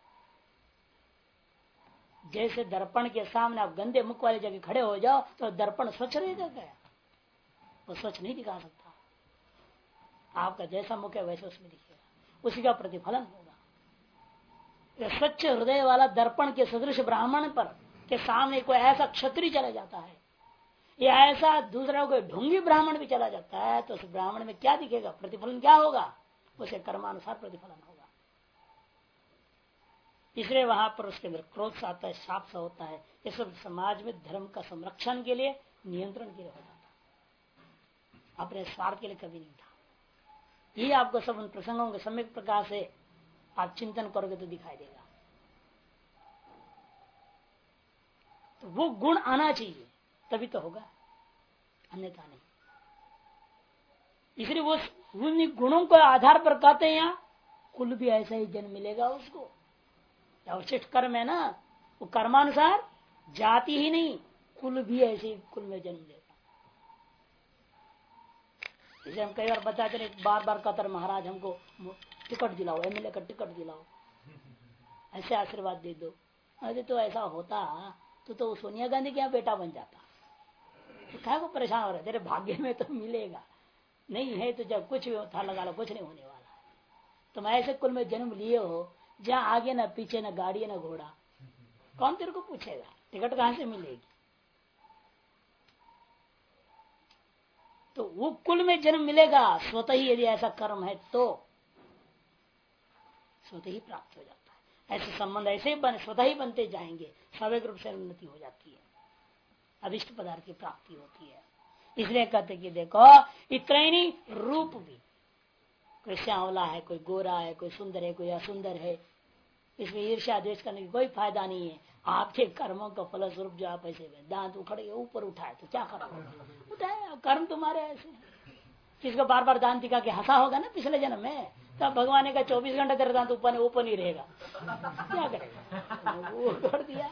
जैसे दर्पण के सामने आप गंदे मुख वाले जगह खड़े हो जाओ तो दर्पण स्वच्छ रहेगा क्या? वो स्वच्छ नहीं दिखा सकता। आपका जैसा मुख है वैसे उसमें दिखेगा, उसी का प्रतिफलन होगा। स्वच्छ हृदय वाला दर्पण के सदृश ब्राह्मण पर के सामने कोई ऐसा क्षत्रिय चला जाता है या ऐसा दूसरा कोई ढोंगी ब्राह्मण भी चला जाता है तो उस ब्राह्मण में क्या दिखेगा, प्रतिफलन क्या होगा? उसे कर्मानुसार प्रतिफलन होगा। इसलिए वहां पर उसके अंदर क्रोध सा आता है, शाप सा होता है। ये सब समाज में धर्म का संरक्षण के लिए, नियंत्रण के लिए होता था, अपने स्वार्थ के लिए कभी नहीं था। ये आपको सब उन प्रसंगों के सम्यक प्रकार से आप चिंतन करोगे तो दिखाई देगा। तो वो गुण आना चाहिए तभी तो होगा, अन्यथा नहीं। इसलिए वो उन गुणों को आधार पर कहते हैं यहाँ कुल भी ऐसा ही जन्म मिलेगा उसको। अवशिष्ट कर्म है ना, वो कर्मानुसार जाति ही नहीं कुल भी ऐसे ही कुल में जन्म लेगा। जैसे हम कई बार बताते रहे, बार बार कहते महाराज हमको टिकट दिलाओ, एमएलए का टिकट दिलाओ, ऐसे आशीर्वाद दे दो। अरे तो ऐसा होता तो सोनिया गांधी क्या बेटा बन जाता, तो क्या को परेशान हो रहा है? तेरे भाग्य में तो मिलेगा, नहीं है तो जब कुछ था लगा लो, कुछ नहीं होने वाला। तुम ऐसे कुल में जन्म लिए हो जहाँ आगे ना पीछे ना गाड़ी ना घोड़ा, कौन तेरे को पूछेगा? टिकट कहां से मिलेगी? तो वो कुल में जन्म मिलेगा स्वतः ही, यदि ऐसा कर्म है तो स्वतः ही प्राप्त हो जाता है। ऐसे संबंध ऐसे ही स्वतः ही बनते जाएंगे, स्वाभाविक रूप से उन्नति हो जाती है, अभिष्ट पदार्थ की प्राप्ति होती है। इसलिए कहते कि देखो इतना ही नहीं, रूप भी, कोई श्यावला है, कोई गोरा है, कोई सुंदर है, कोई असुंदर है, इसमें ईर्ष्या द्वेष करने की कोई फायदा नहीं है। आपके कर्मों का फल स्वरूप जो आप ऐसे दांत उखड़ ऊपर उठाए तो क्या करोगे? उठाए, कर्म तुम्हारे ऐसे। किसको बार बार दांत दिखा के हंसा होगा ना पिछले जन्म में, तब भगवान ने कहा 24 घंटे तेरा दांत ऊपर नहीं रहेगा, क्या करेगा? वो छोड़ दिया।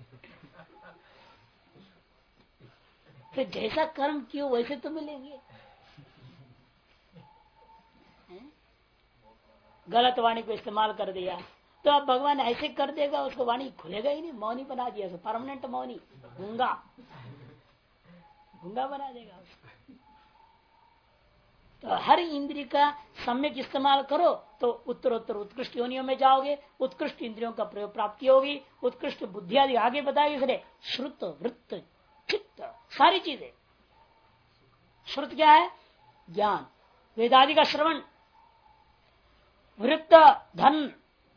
फिर जैसा कर्म कियो वैसे तो मिलेंगे। गलत वाणी को इस्तेमाल कर दिया तो अब भगवान ऐसे कर देगा, उसको वाणी खुलेगा ही नहीं, मौनी बना दिया, परमानेंट मौनी, गूंगा गूंगा बना देगा उसको। तो हर इंद्रिय का सम्यक इस्तेमाल करो तो उत्तरोत्तर उत्कृष्ट योनियों में जाओगे, उत्कृष्ट इंद्रियों का प्रयोग प्राप्ति होगी, उत्कृष्ट बुद्धि आदि आगे बताएगी। इसलिए श्रुत वृत्त चित्त सारी चीजें, श्रुत क्या है? ज्ञान, वेदादि का श्रवण, वृत्त धन,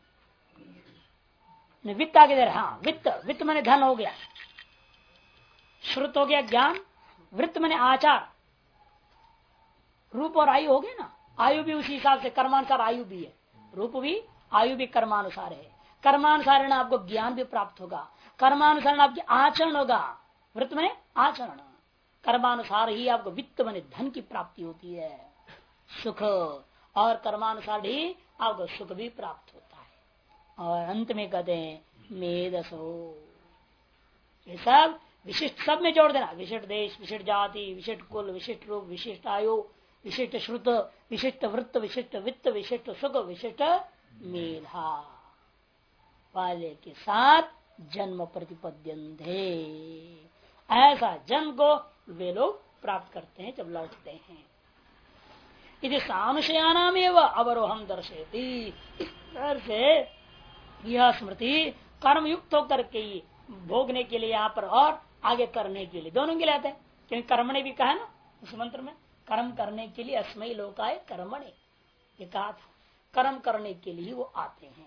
वित्त आगे दे रहा, हाँ वित्त, वित्त माने धन हो गया, श्रुत हो गया ज्ञान, वृत्त माने आचार, रूप और आयु हो गया ना, आयु भी उसी हिसाब से कर्मानुसार आयु भी है, रूप भी आयु भी कर्मानुसार है, कर्मानुसार आपको ज्ञान भी प्राप्त होगा, कर्मानुसार आपकी आचरण होगा, वृत्त माने आचरण, कर्मानुसार ही आपको वित्त माने धन की प्राप्ति होती है, सुख, और कर्मानुसार ही आपको सुख भी प्राप्त होता है। और अंत में कहते हैं मेधसो, ये सब विशिष्ट सब में जोड़ देना, विशिष्ट देश, विशिष्ट जाति, विशिष्ट कुल, विशिष्ट रूप, विशिष्ट आयु, विशिष्ट श्रुत, विशिष्ट वृत्त, विशिष्ट वित्त, विशिष्ट सुख, विशिष्ट मेधा वाले के साथ जन्म प्रतिपद्यन्ते, ऐसा जन्म को वे लोग प्राप्त करते हैं जब लौटते हैं। यदि सानुशयानाम एवं अवरोहम दर्शयती, इस तरह से यह स्मृति कर्म युक्त होकर के ही भोगने के लिए यहाँ पर और आगे करने के लिए दोनों के लिए आते हैं, क्योंकि कर्म ने भी कहा ना उस मंत्र में, कर्म करने के लिए अस्मयी लोकाय कर्मणे, ये कहा था, कर्म करने के लिए वो आते हैं।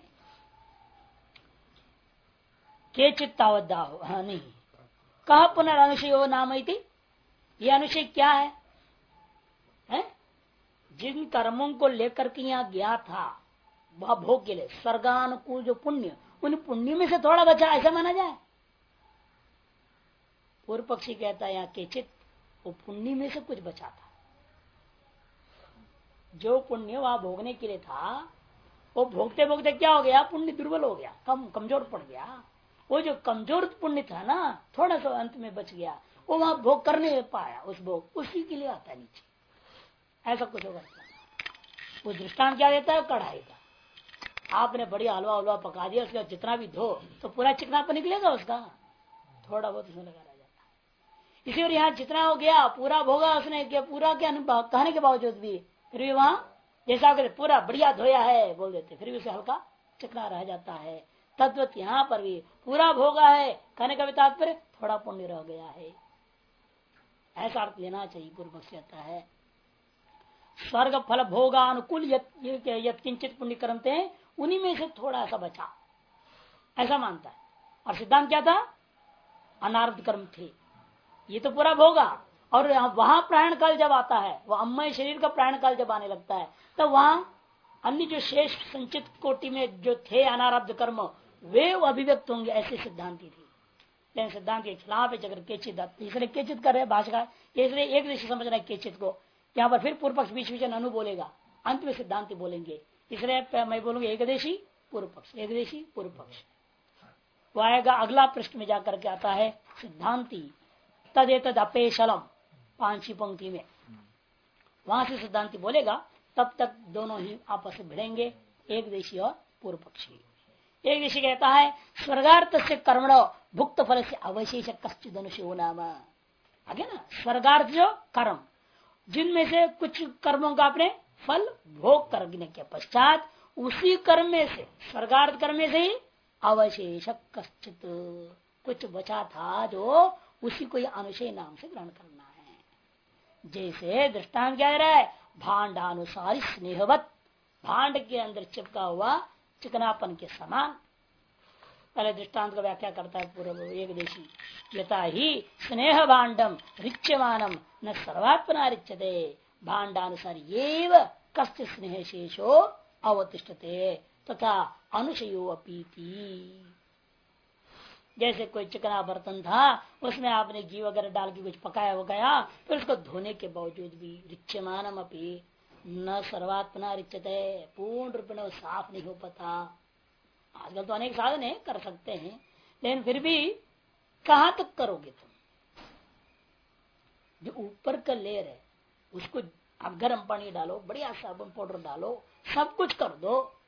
के चित्तावद्दा हो, हाँ नहीं कहा पुनर्नुषयो नाम, ये अनुषय क्या है? जिन कर्मों को लेकर के यहाँ गया था वह भोग के लिए, स्वर्गानुकूल जो पुण्य, उन पुण्य में से थोड़ा बचा, ऐसा माना जाए। पूर्व पक्षी कहता है यहाँ केचित, वो पुण्य में से कुछ बचा था, जो पुण्य वहां भोगने के लिए था वो भोगते भोगते क्या हो गया, पुण्य दुर्बल हो गया, कमजोर पड़ गया, वो जो कमजोर पुण्य था ना थोड़ा सा अंत में बच गया, वो वहां भोग कर नहीं पाया, उस भोग उसी के लिए आता नीचे, ऐसा कुछ होगा। वो दृष्टांत क्या देता है, कढ़ाई का, आपने बढ़िया हलवा हलवा पका दिया, उसका जितना भी धो तो पूरा चिकनापन निकलेगा उसका, थोड़ा बहुत उसमें लगा रह जाता है। इसी और यहाँ जितना हो गया पूरा भोगा उसने, पूरा क्या कहने के बावजूद भी फिर भी वहां जैसा पूरा बढ़िया धोया है बोल देते, फिर भी उसे हल्का चिकना रह जाता है। तद्वत यहाँ पर भी पूरा भोगा है कहने का भी तात्पर्य थोड़ा पुण्य रह गया है, ऐसा अर्थ लेना चाहिए। पूर्व पक्ष कहता है स्वर्ग फल भोगानुकूल यत किंचित पुण्य करते हैं, उन्हीं में से थोड़ा सा बचा, ऐसा मानता है। और सिद्धांत क्या था, अनारब्ध कर्म थे, ये तो पूरा भोगा, और वहां प्राण काल जब आता है, वह अम्मय शरीर का प्राण काल जब आने लगता है, तब तो वहां अन्य जो शेष संचित कोटि में जो थे अनारब्ध कर्म वे अभिव्यक्त होंगे, ऐसे सिद्धांति थी। लेकिन सिद्धांत के खिलाफ है, जगह केचित, इसलिए केचित कर रहे भाषा, इसलिए एक दृष्टि समझ रहे हैं केचित को। यहाँ पर फिर पूर्व पक्ष बीच बीच अनु बोलेगा, अंत में सिद्धांति बोलेंगे, इसलिए मैं बोलूंगा एकदशी पूर्व पक्ष, एकदशी पूर्व पक्ष। वो आएगा अगला पृष्ठ में जाकर के आता है सिद्धांति तदेतद अपेशलम, 5वीं पंक्ति में वहां से सिद्धांति बोलेगा, तब तक दोनों ही आपस में भिड़ेंगे, एक देशी और पूर्व पक्षी। एक देशी कहता है स्वर्गार्थ से कर्मणो भुक्त फल से अवशेष कश्चित अनुशो नाम, आगे ना स्वर्गार्थ जो कर्म, जिनमें से कुछ कर्मों का अपने फल भोग करने के पश्चात उसी कर्म में से, स्वर्गार्थ कर्म में से ही अवशेष कश्चित कुछ बचा था, जो उसी को अनुशय नाम से ग्रहण करना है। जैसे दृष्टांत क्या दे रहा है, भांडानुसारी स्नेहवत, भांड के अंदर चिपका हुआ चिकनापन के समान। पहले दृष्टांत को व्याख्या करता है पूर्व एक देशी, यथा ही स्नेह भांडम रिच्यमानम न सर्वात्मना रिच्यते, भांडानुसारी एव कश्चित स्नेह शेषो अवतिष्ठते तथा अनुशयो अपीति। जैसे कोई चिकना बर्तन था, उसमें आपने घी वगैरह डाल के कुछ पकाया हो गया, फिर उसको धोने के बावजूद भी रिच्यमानम अपी न सर्वात्मना रिच्यते, पूर्ण रूप में साफ नहीं हो पाता। आजकल तो अनेक साधन है, कर सकते हैं, लेकिन फिर भी कहां तक करोगे तुम? जो ऊपर का लेयर है उसको आप गर्म पानी डालो, बढ़िया साबुन पाउडर डालो, सब कुछ कर दो,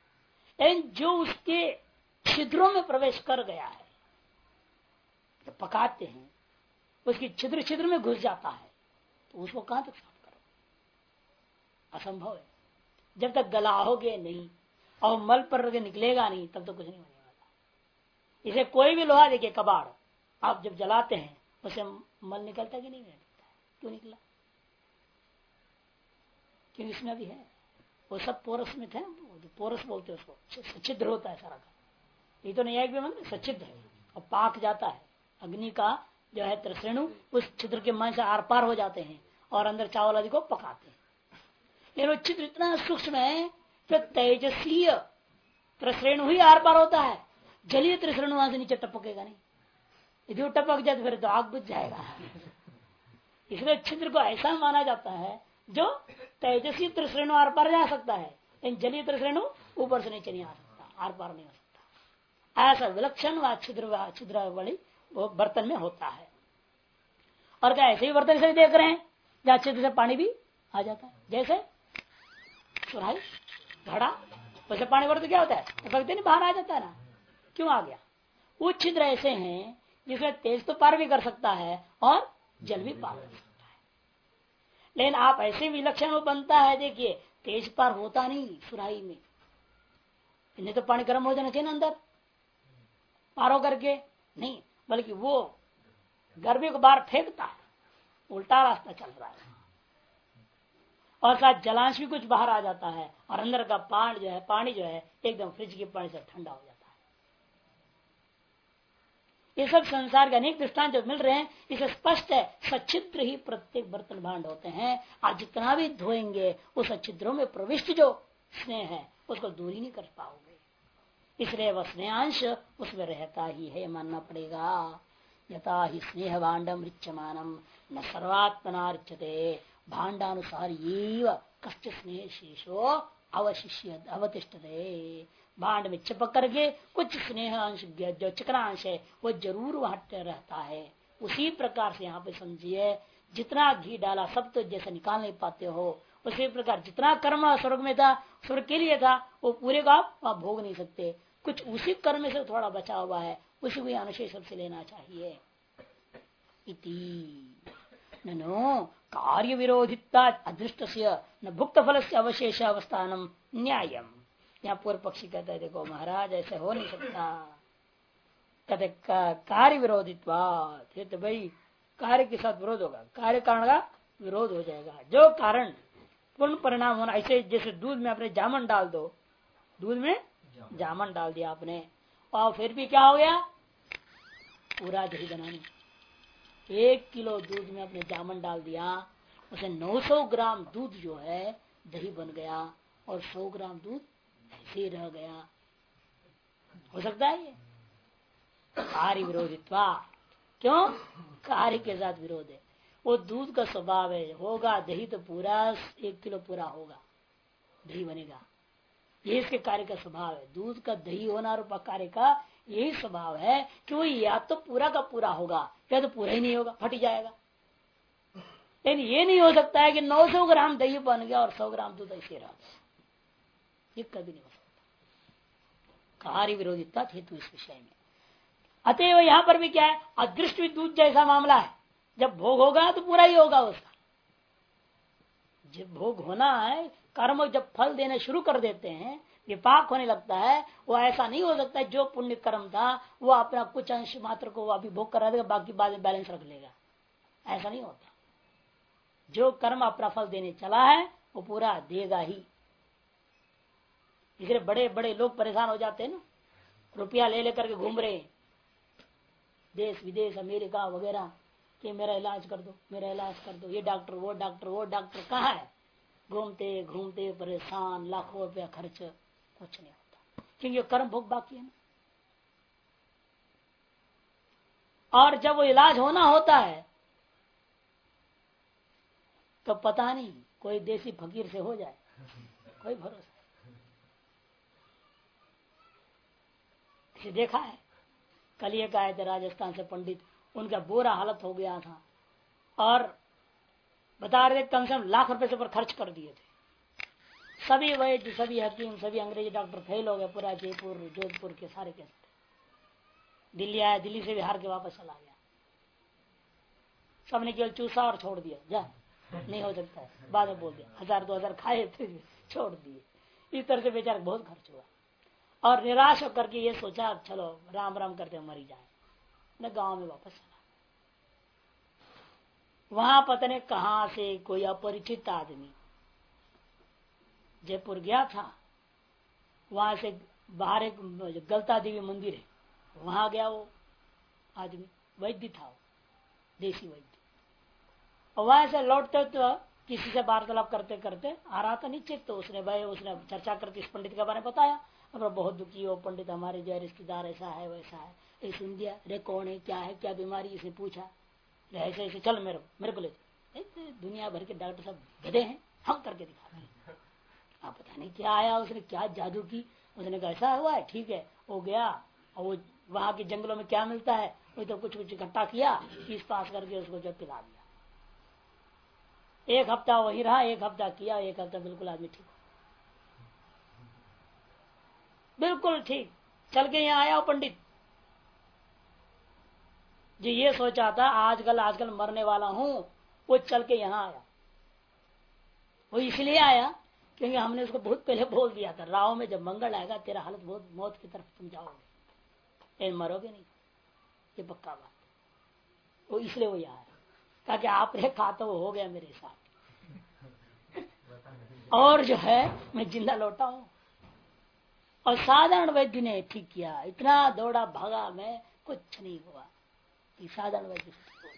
लेकिन जो उसके छिद्रों में प्रवेश कर गया है, तो पकाते हैं उसकी छिद्र छिद्र में घुस जाता है, तो उसको कहां तक साफ करो? असंभव है। जब तक गलाओगे नहीं और मल पर निकलेगा नहीं तब तो कुछ नहीं होने वाला। इसे कोई भी लोहा देखिए, कबाड़ आप जब जलाते हैं उसे मल निकलता कि नहीं निकलता? क्यों निकला? क्योंकि इसमें भी है वो सब पोरस में थे, पोरस बोलते हैं उसको, सच्छिद्र होता है सारा का। ये तो नहीं है कि मतलब सच्छिद्र है और पाक जाता है। अग्नि का जो है त्रसेणु उस छिद्र के मन से आर पार हो जाते हैं और अंदर चावल आदि को पकाते हैं। लेकिन वो छिद्र इतना सूक्ष्म है कि तेजस्वीय त्रसेणु ही आर पार होता है, जलीय त्रसेणु वहां से नीचे टपकेगा नहीं। यदि वो टपक जाए तो फिर तो आग बुझ जाएगा। इसलिए छिद्र को ऐसा माना जाता है जो तेजस्वी त्रसेणु आर पार जा सकता है, लेकिन जलीय त्रसेणु ऊपर से नीचे नहीं आ सकता, आर पार नहीं हो सकता। ऐसा विलक्षण व छिद्र वाली वो बर्तन में होता है। और क्या ऐसे ही बर्तन से देख रहे हैं जहां छिद्र से पानी भी आ जाता है, जैसे सुराही घड़ा, वैसे पानी भर तो क्या होता है, टपकते नहीं बाहर आ जाता है ना। क्यों आ गया? वो छिद्र ऐसे हैं जिसमें तेज तो पार भी कर सकता है और जल भी पार कर सकता है। लेकिन आप ऐसे विलक्षण वो बनता है, देखिए तेज पार होता नहीं सुराही में, नहीं तो पानी गर्म हो जाना चाहिए ना अंदर पार हो करके, नहीं, बल्कि वो गर्मी को बाहर फेंकता है, उल्टा रास्ता चल रहा है। और साथ जलांश भी कुछ बाहर आ जाता है और अंदर का पानी जो है एकदम फ्रिज के पानी से ठंडा हो जाता है। ये सब संसार के अनेक दृष्टांत जो मिल रहे हैं, इसे स्पष्ट है सच्छिद्र ही प्रत्येक बर्तन भांड होते हैं। आज जितना भी धोएंगे उस सच्छिद्रों में प्रविष्ट जो स्नेह है उसको दूर ही नहीं कर पाओगे। इसलिए वह स्नेहांश उसमें रहता ही है, मानना पड़ेगा। यथा ही स्नेह भांडम रिच्यमानम न सर्वात्मना रिच्यते भांडानुसार कष्ट स्नेह शेषो अवशिष्य अवतिष्ठते। भांड में चिपक करके कुछ स्नेह अंश जो चिकना अंश है वो जरूर वहां रहता है। उसी प्रकार से यहाँ पे समझिए, जितना घी डाला सब तो जैसे निकाल नहीं पाते हो, उसी प्रकार जितना कर्म स्वर्ग में था, स्वर्ग के लिए था, वो पूरे का आप भोग नहीं सकते। कुछ उसी कर्म से थोड़ा बचा हुआ है, उसी को अनुशेष सबसे लेना चाहिए। इति नो कार्य विरोधिता अदृष्ट न भुक्त फल से अवशेष अवस्थानम न्यायम। यहाँ पूर्व पक्षी कहता है देखो महाराज ऐसे हो नहीं सकता, कहते कार्य विरोधित्वा, तो भाई कार्य के साथ विरोध होगा, कार्य कारण का विरोध हो जाएगा। जो कारण पूर्ण परिणाम होना, ऐसे जैसे दूध में आपने जामन डाल दो, दूध में जामन डाल दिया आपने और फिर भी क्या हो गया, पूरा दही बनाने 1 किलो दूध में आपने जामन डाल दिया, उसे 900 ग्राम दूध जो है दही बन गया और 100 ग्राम दूध ऐसे रह गया। हो सकता है ये कार्य विरोधित्वा। क्यों? कार्य के साथ विरोध है। वो दूध का स्वभाव है, होगा दही तो पूरा 1 किलो पूरा होगा, दही बनेगा, ये इसके कार्य का स्वभाव है। दूध का दही होना और कार्य का यही स्वभाव है कि वो या तो पूरा का पूरा होगा या तो पूरा ही नहीं होगा, फट जाएगा। लेकिन ये नहीं हो सकता है कि 900 ग्राम दही बन गया और 100 ग्राम दूध ऐसे रहा, ये कभी नहीं हो सकता। कार्य विरोधिता हेतु इस विषय में। अतएव यहाँ पर भी क्या है, अदृष्ट दूध जैसा मामला है, जब भोग होगा तो पूरा ही होगा उसका। जब भोग होना है, कर्म जब फल देने शुरू कर देते हैं, विपाक होने लगता है, वो ऐसा नहीं हो सकता है जो पुण्य कर्म था वो अपना कुछ अंश मात्र को वो अभी भोग करा देगा, बाकी बाद में बैलेंस रख लेगा, ऐसा नहीं होता। जो कर्म अपना फल देने चला है वो पूरा देगा ही। इसलिए बड़े बड़े लोग परेशान हो जाते हैं ना, रुपया ले लेकर के घूम रहे देश विदेश अमेरिका वगैरह कि मेरा इलाज कर दो, मेरा इलाज कर दो, ये डॉक्टर वो डॉक्टर वो डॉक्टर, कहाँ है? घूमते घूमते परेशान, लाखों रुपया खर्च, कुछ नहीं होता, क्योंकि कर्म भोग बाकी है ना। और जब वो इलाज होना होता है तो पता नहीं कोई देसी फकीर से हो जाए, कोई भरोसा। इसे देखा है, कल एक आए थे राजस्थान से पंडित, उनका बुरा हालत हो गया था और बता रहे थे कम से कम लाख रुपए से ऊपर खर्च कर दिए थे, सभी वैद्य, सभी हकीम, सभी अंग्रेजी डॉक्टर फेल हो गए, पूरा जयपुर जोधपुर के सारे के दिल्ली आया, दिल्ली से भी हार के वापस चला गया। सबने केवल चूसा और छोड़ दिया, जा नहीं हो सकता है, बाद में बोल दिया, 1000-2000 खाए थे छोड़ दिए। इस तरह से बेचारा बहुत खर्च हुआ और निराश होकर के ये सोचा चलो राम राम करते मरी जाए, न गांव में वापस चला। वहां पता नहीं कहां से कोई अपरिचित आदमी जयपुर गया था, वहां से बाहर एक गलता देवी मंदिर है, वहां गया वो आदमी, वैद्य था वो, देसी वैद्य। और वहां से लौटते तो किसी से वार्तालाप करते करते आ रहा था नीचे, तो उसने चर्चा करके इस पंडित के बारे में बताया। अब बहुत दुखी हो पंडित, हमारे जो रिश्तेदार ऐसा है वैसा है, ये सुन दिया, रे कौन है, क्या है, क्या बीमारी, इसे पूछा, ऐसे ऐसे चल मेरे को ले, दुनिया भर के डॉक्टर सब गधे हैं, हम करके दिखाते हैं। आप पता नहीं क्या आया उसने, क्या जादू की, उसने कहा ऐसा हुआ है, ठीक है, वो गया और वो वहां के जंगलों में क्या मिलता है, वो तो कुछ कुछ इकट्ठा किया, पीस पास करके उसको जब पिला दिया। एक हफ्ता वही रहा, एक हफ्ता किया, एक हफ्ता बिल्कुल आदमी ठीक, बिल्कुल ठीक, चल के यहाँ आया पंडित। जो ये सोचा था आजकल मरने वाला हूं, वो चल के यहाँ आया। वो इसलिए आया क्योंकि हमने उसको बहुत पहले बोल दिया था, राव में जब मंगल आएगा तेरा हालत बहुत मौत की तरफ तुम जाओगे, मरोगे नहीं, ये पक्का बात। वो इसलिए वो आया, कहा कि आप रेखा तो हो गया मेरे साथ, और जो है मैं जिंदा लौटा हूं। और साधारण वैद्य ने ठीक किया, इतना दौड़ा भागा, मैं कुछ नहीं हुआ, साधारण वैद्य।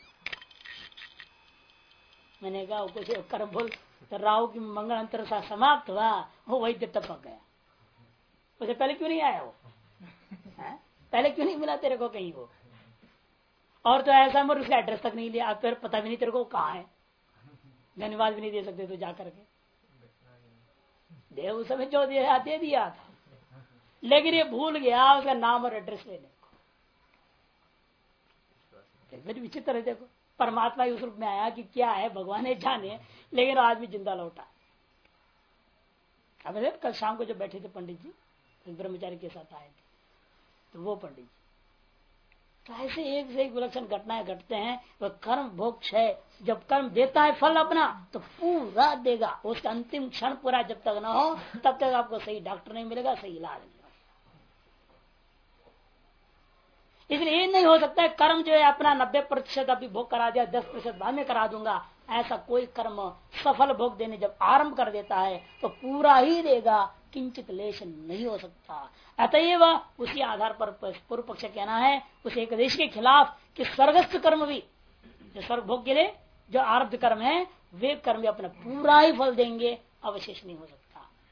मैंने कहा कुछ कर्म बोल, तो राहु की मंगल अंतर समाप्त हुआ, वो वैद्य टपक गया। उसे पहले क्यों नहीं आया वो है? पहले क्यों नहीं मिला तेरे को कहीं वो? और तो ऐसा मर उसका एड्रेस तक नहीं लिया, फिर पता भी नहीं तेरे को कहाँ है, धन्यवाद भी नहीं दे सकते तो जा करके दे, उस समय जो दे दिया था, लेकिन ये भूल गया उसका नाम और एड्रेस लेने को। विचित्र है, देखो परमात्मा उस रूप में आया कि क्या है भगवान ने जाने, लेकिन आदमी जिंदा लौटा। अब कल शाम को जब बैठे थे पंडित जी, ब्रह्मचारी के साथ आए थे, तो वो पंडित जी, तो ऐसे एक से एक विलक्षण घटनाएं घटते हैं। वह कर्म भोग है, जब कर्म देता है फल अपना तो पूरा देगा, उसका अंतिम क्षण पूरा जब तक ना हो तब तक आपको सही डॉक्टर नहीं मिलेगा, सही इलाज नहीं। इसलिए ये नहीं हो सकता है कर्म जो है अपना 90% अभी भोग करा दिया, 10% बाद में करा दूंगा, ऐसा कोई कर्म सफल भोग देने जब आरंभ कर देता है तो पूरा ही देगा, किंचित लेशन नहीं हो सकता। अतएव उसी आधार पर पूर्व पक्ष कहना है उस एकदेश के खिलाफ कि स्वर्गस्थ कर्म भी, जो स्वर्ग भोग के लिए जो आरब्ध कर्म है वे कर्म भी अपना पूरा ही फल देंगे, अवशेष नहीं हो सकता।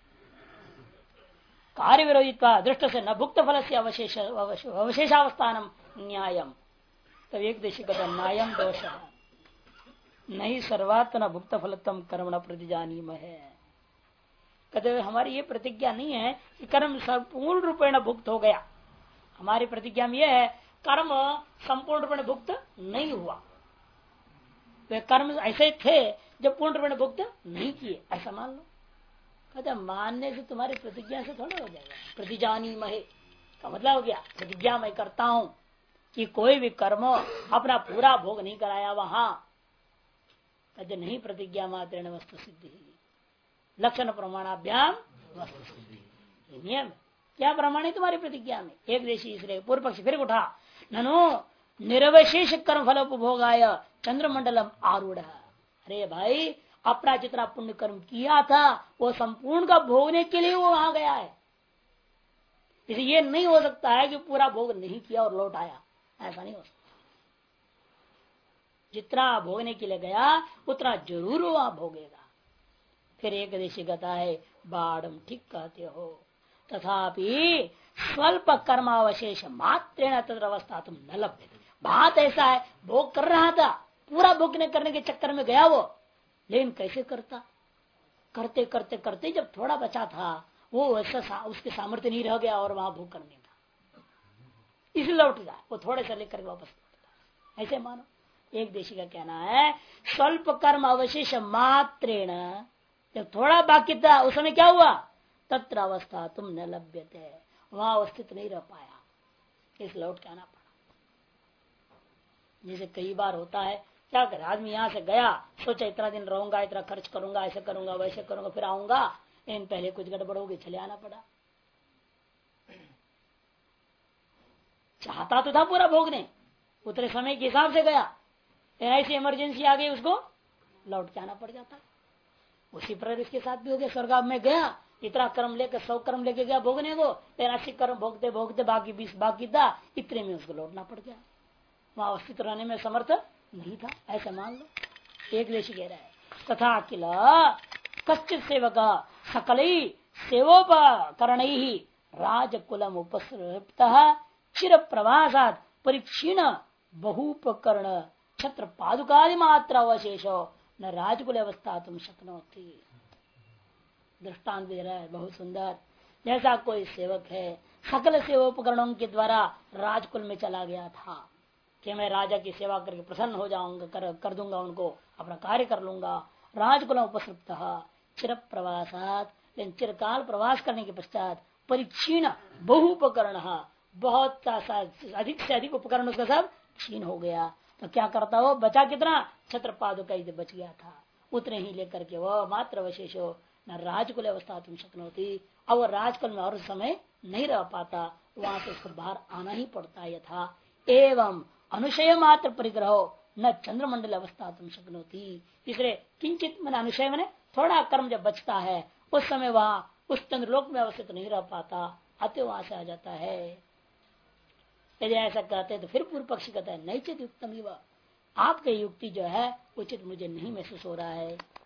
कार्य विरोधित्वा दृष्ट से न भुक्त फल से अवशेषावस्थान न्यायम, तब एक देशी का न्यायम दोष है, नहीं सर्वात्म भुक्त फलतम कर्म न प्रतिजानी है। कहते हमारी ये प्रतिज्ञा नहीं है कि कर्म संपूर्ण रूपेण भुक्त हो गया, हमारी प्रतिज्ञा में यह है कर्म संपूर्ण रूपेण भुक्त नहीं हुआ, वे कर्म ऐसे थे जो पूर्ण रूपेण भुक्त नहीं किए, ऐसा मान लो। कहते मानने से तुम्हारी प्रतिज्ञा से थोड़ा हो जाएगा, प्रतिजानी महे का मतलब हो गया प्रतिज्ञा मैं करता हूं कि कोई भी कर्म अपना पूरा भोग नहीं कराया वहां, कहते नहीं प्रतिज्ञा मात्रेण वस्तु सिद्धि, लक्षण प्रमाणाभ्याम वस्तु सिद्धि। नियम क्या प्रमाण है तुम्हारी प्रतिज्ञा में? एक देशी इसलिए पूर्व पक्ष फिर उठा, ननो निरवशेष कर्म फल उपभोगाय चंद्रमंडलम आरूढ़। अरे भाई अपना जितना पुण्य कर्म किया था वो संपूर्ण का भोगने के लिए वो वहां गया है, इसलिए ये नहीं हो सकता है कि पूरा भोग नहीं किया और लौट आया, ऐसा नहीं हो सकता। जितना भोगने के लिए गया उतना जरूर वहां भोगेगा। फिर एक देशी कहता है बाढ़ ठीक कहते हो, तथापि स्वल्प कर्मावशेष मात्रेण तत्र अवस्था तुम न लभ्य। बात ऐसा है भोग कर रहा था, पूरा भोगने करने के चक्कर में गया वो, लेकिन कैसे करता, करते करते करते जब थोड़ा बचा था वो वैसा उसके सामर्थ्य नहीं रह गया और वहां भोग करने का, इसलिए लौट गया वो, थोड़े से लेकर वापस लौट। ऐसे मानो एक देशी का कहना है स्वल्प कर्म अवशेष मात्रेण जब थोड़ा बाकी था उस समय क्या हुआ, तत्र अवस्था तुम न लभ्यते, वहां अवस्थित नहीं रह पाया, इस लौट के आना पड़ा। जैसे कई बार होता है, क्या करे आदमी यहाँ से गया, सोचा इतना दिन रहूंगा, इतना खर्च करूंगा, ऐसे करूंगा वैसे करूंगा, फिर आऊंगा, इन पहले कुछ गड़बड़ होगी, चले आना पड़ा। चाहता तो था पूरा भोगने, उतने समय के हिसाब से गया, ऐसी इमरजेंसी आ गई, उसको लौट के आना पड़ जाता। उसी प्रकार इसके साथ भी हो गया, स्वर्ग में गया, इतना कर्म लेकर 100 कर्म लेके गया भोगने को, 80 कर्म भोगते भोगते बाकी 20 बाकी था, इतने में उसको लौटना पड़ गया, वहां अवस्थित रहने में समर्थ नहीं था, ऐसा मान लो। एक देशी कह रहा है, तथा किल कश्चित सेवक सकल सेवोपकरण ही राजकुलम उपसृप्त चिर प्रवासात परीक्षीण बहुपकरण छत्र पादुकादि मात्र अवशेषो न राजकुल अवस्था तुम शक्नोती। दृष्टांत दे रहा है बहुत सुंदर, जैसा कोई सेवक है सकल सेवोपकरणों के द्वारा राजकुल में चला गया था कि मैं राजा की सेवा करके प्रसन्न हो जाऊंगा, कर दूंगा, उनको अपना कार्य कर लूंगा। राजकुल उपसृप्त चिर प्रवासात, लेकिन चिरकाल प्रवास करने के पश्चात परीक्षीण बहुपकरण, बहुत अधिक से अधिक उपकरण उसका सब क्षीण हो गया। तो क्या करता हो, बचा कितना, छत्र पादुका बच गया था, उतने ही लेकर के वह मात्र अवशेषो न राजकुल अवस्था तुम शक्नोती। अब वह राजकुल में और समय नहीं रह पाता, वहां से उसको बाहर आना ही पड़ता है। यथा एवं अनुशय मात्र परिग्रह न चंद्रमंडल अवस्था तुम शक्नोती। तीसरे किंचित मन अनुशय मैंने थोड़ा कर्म जब बचता है, उस समय वहां उस चंद्रलोक में अवस्थित नहीं रह पाता, अतः वहां से आ जाता है। यदि ऐसा कहते तो फिर पूर्व पक्षी कहता है नैचित युक्तम, आपकी युक्ति जो है उचित मुझे नहीं महसूस हो रहा है।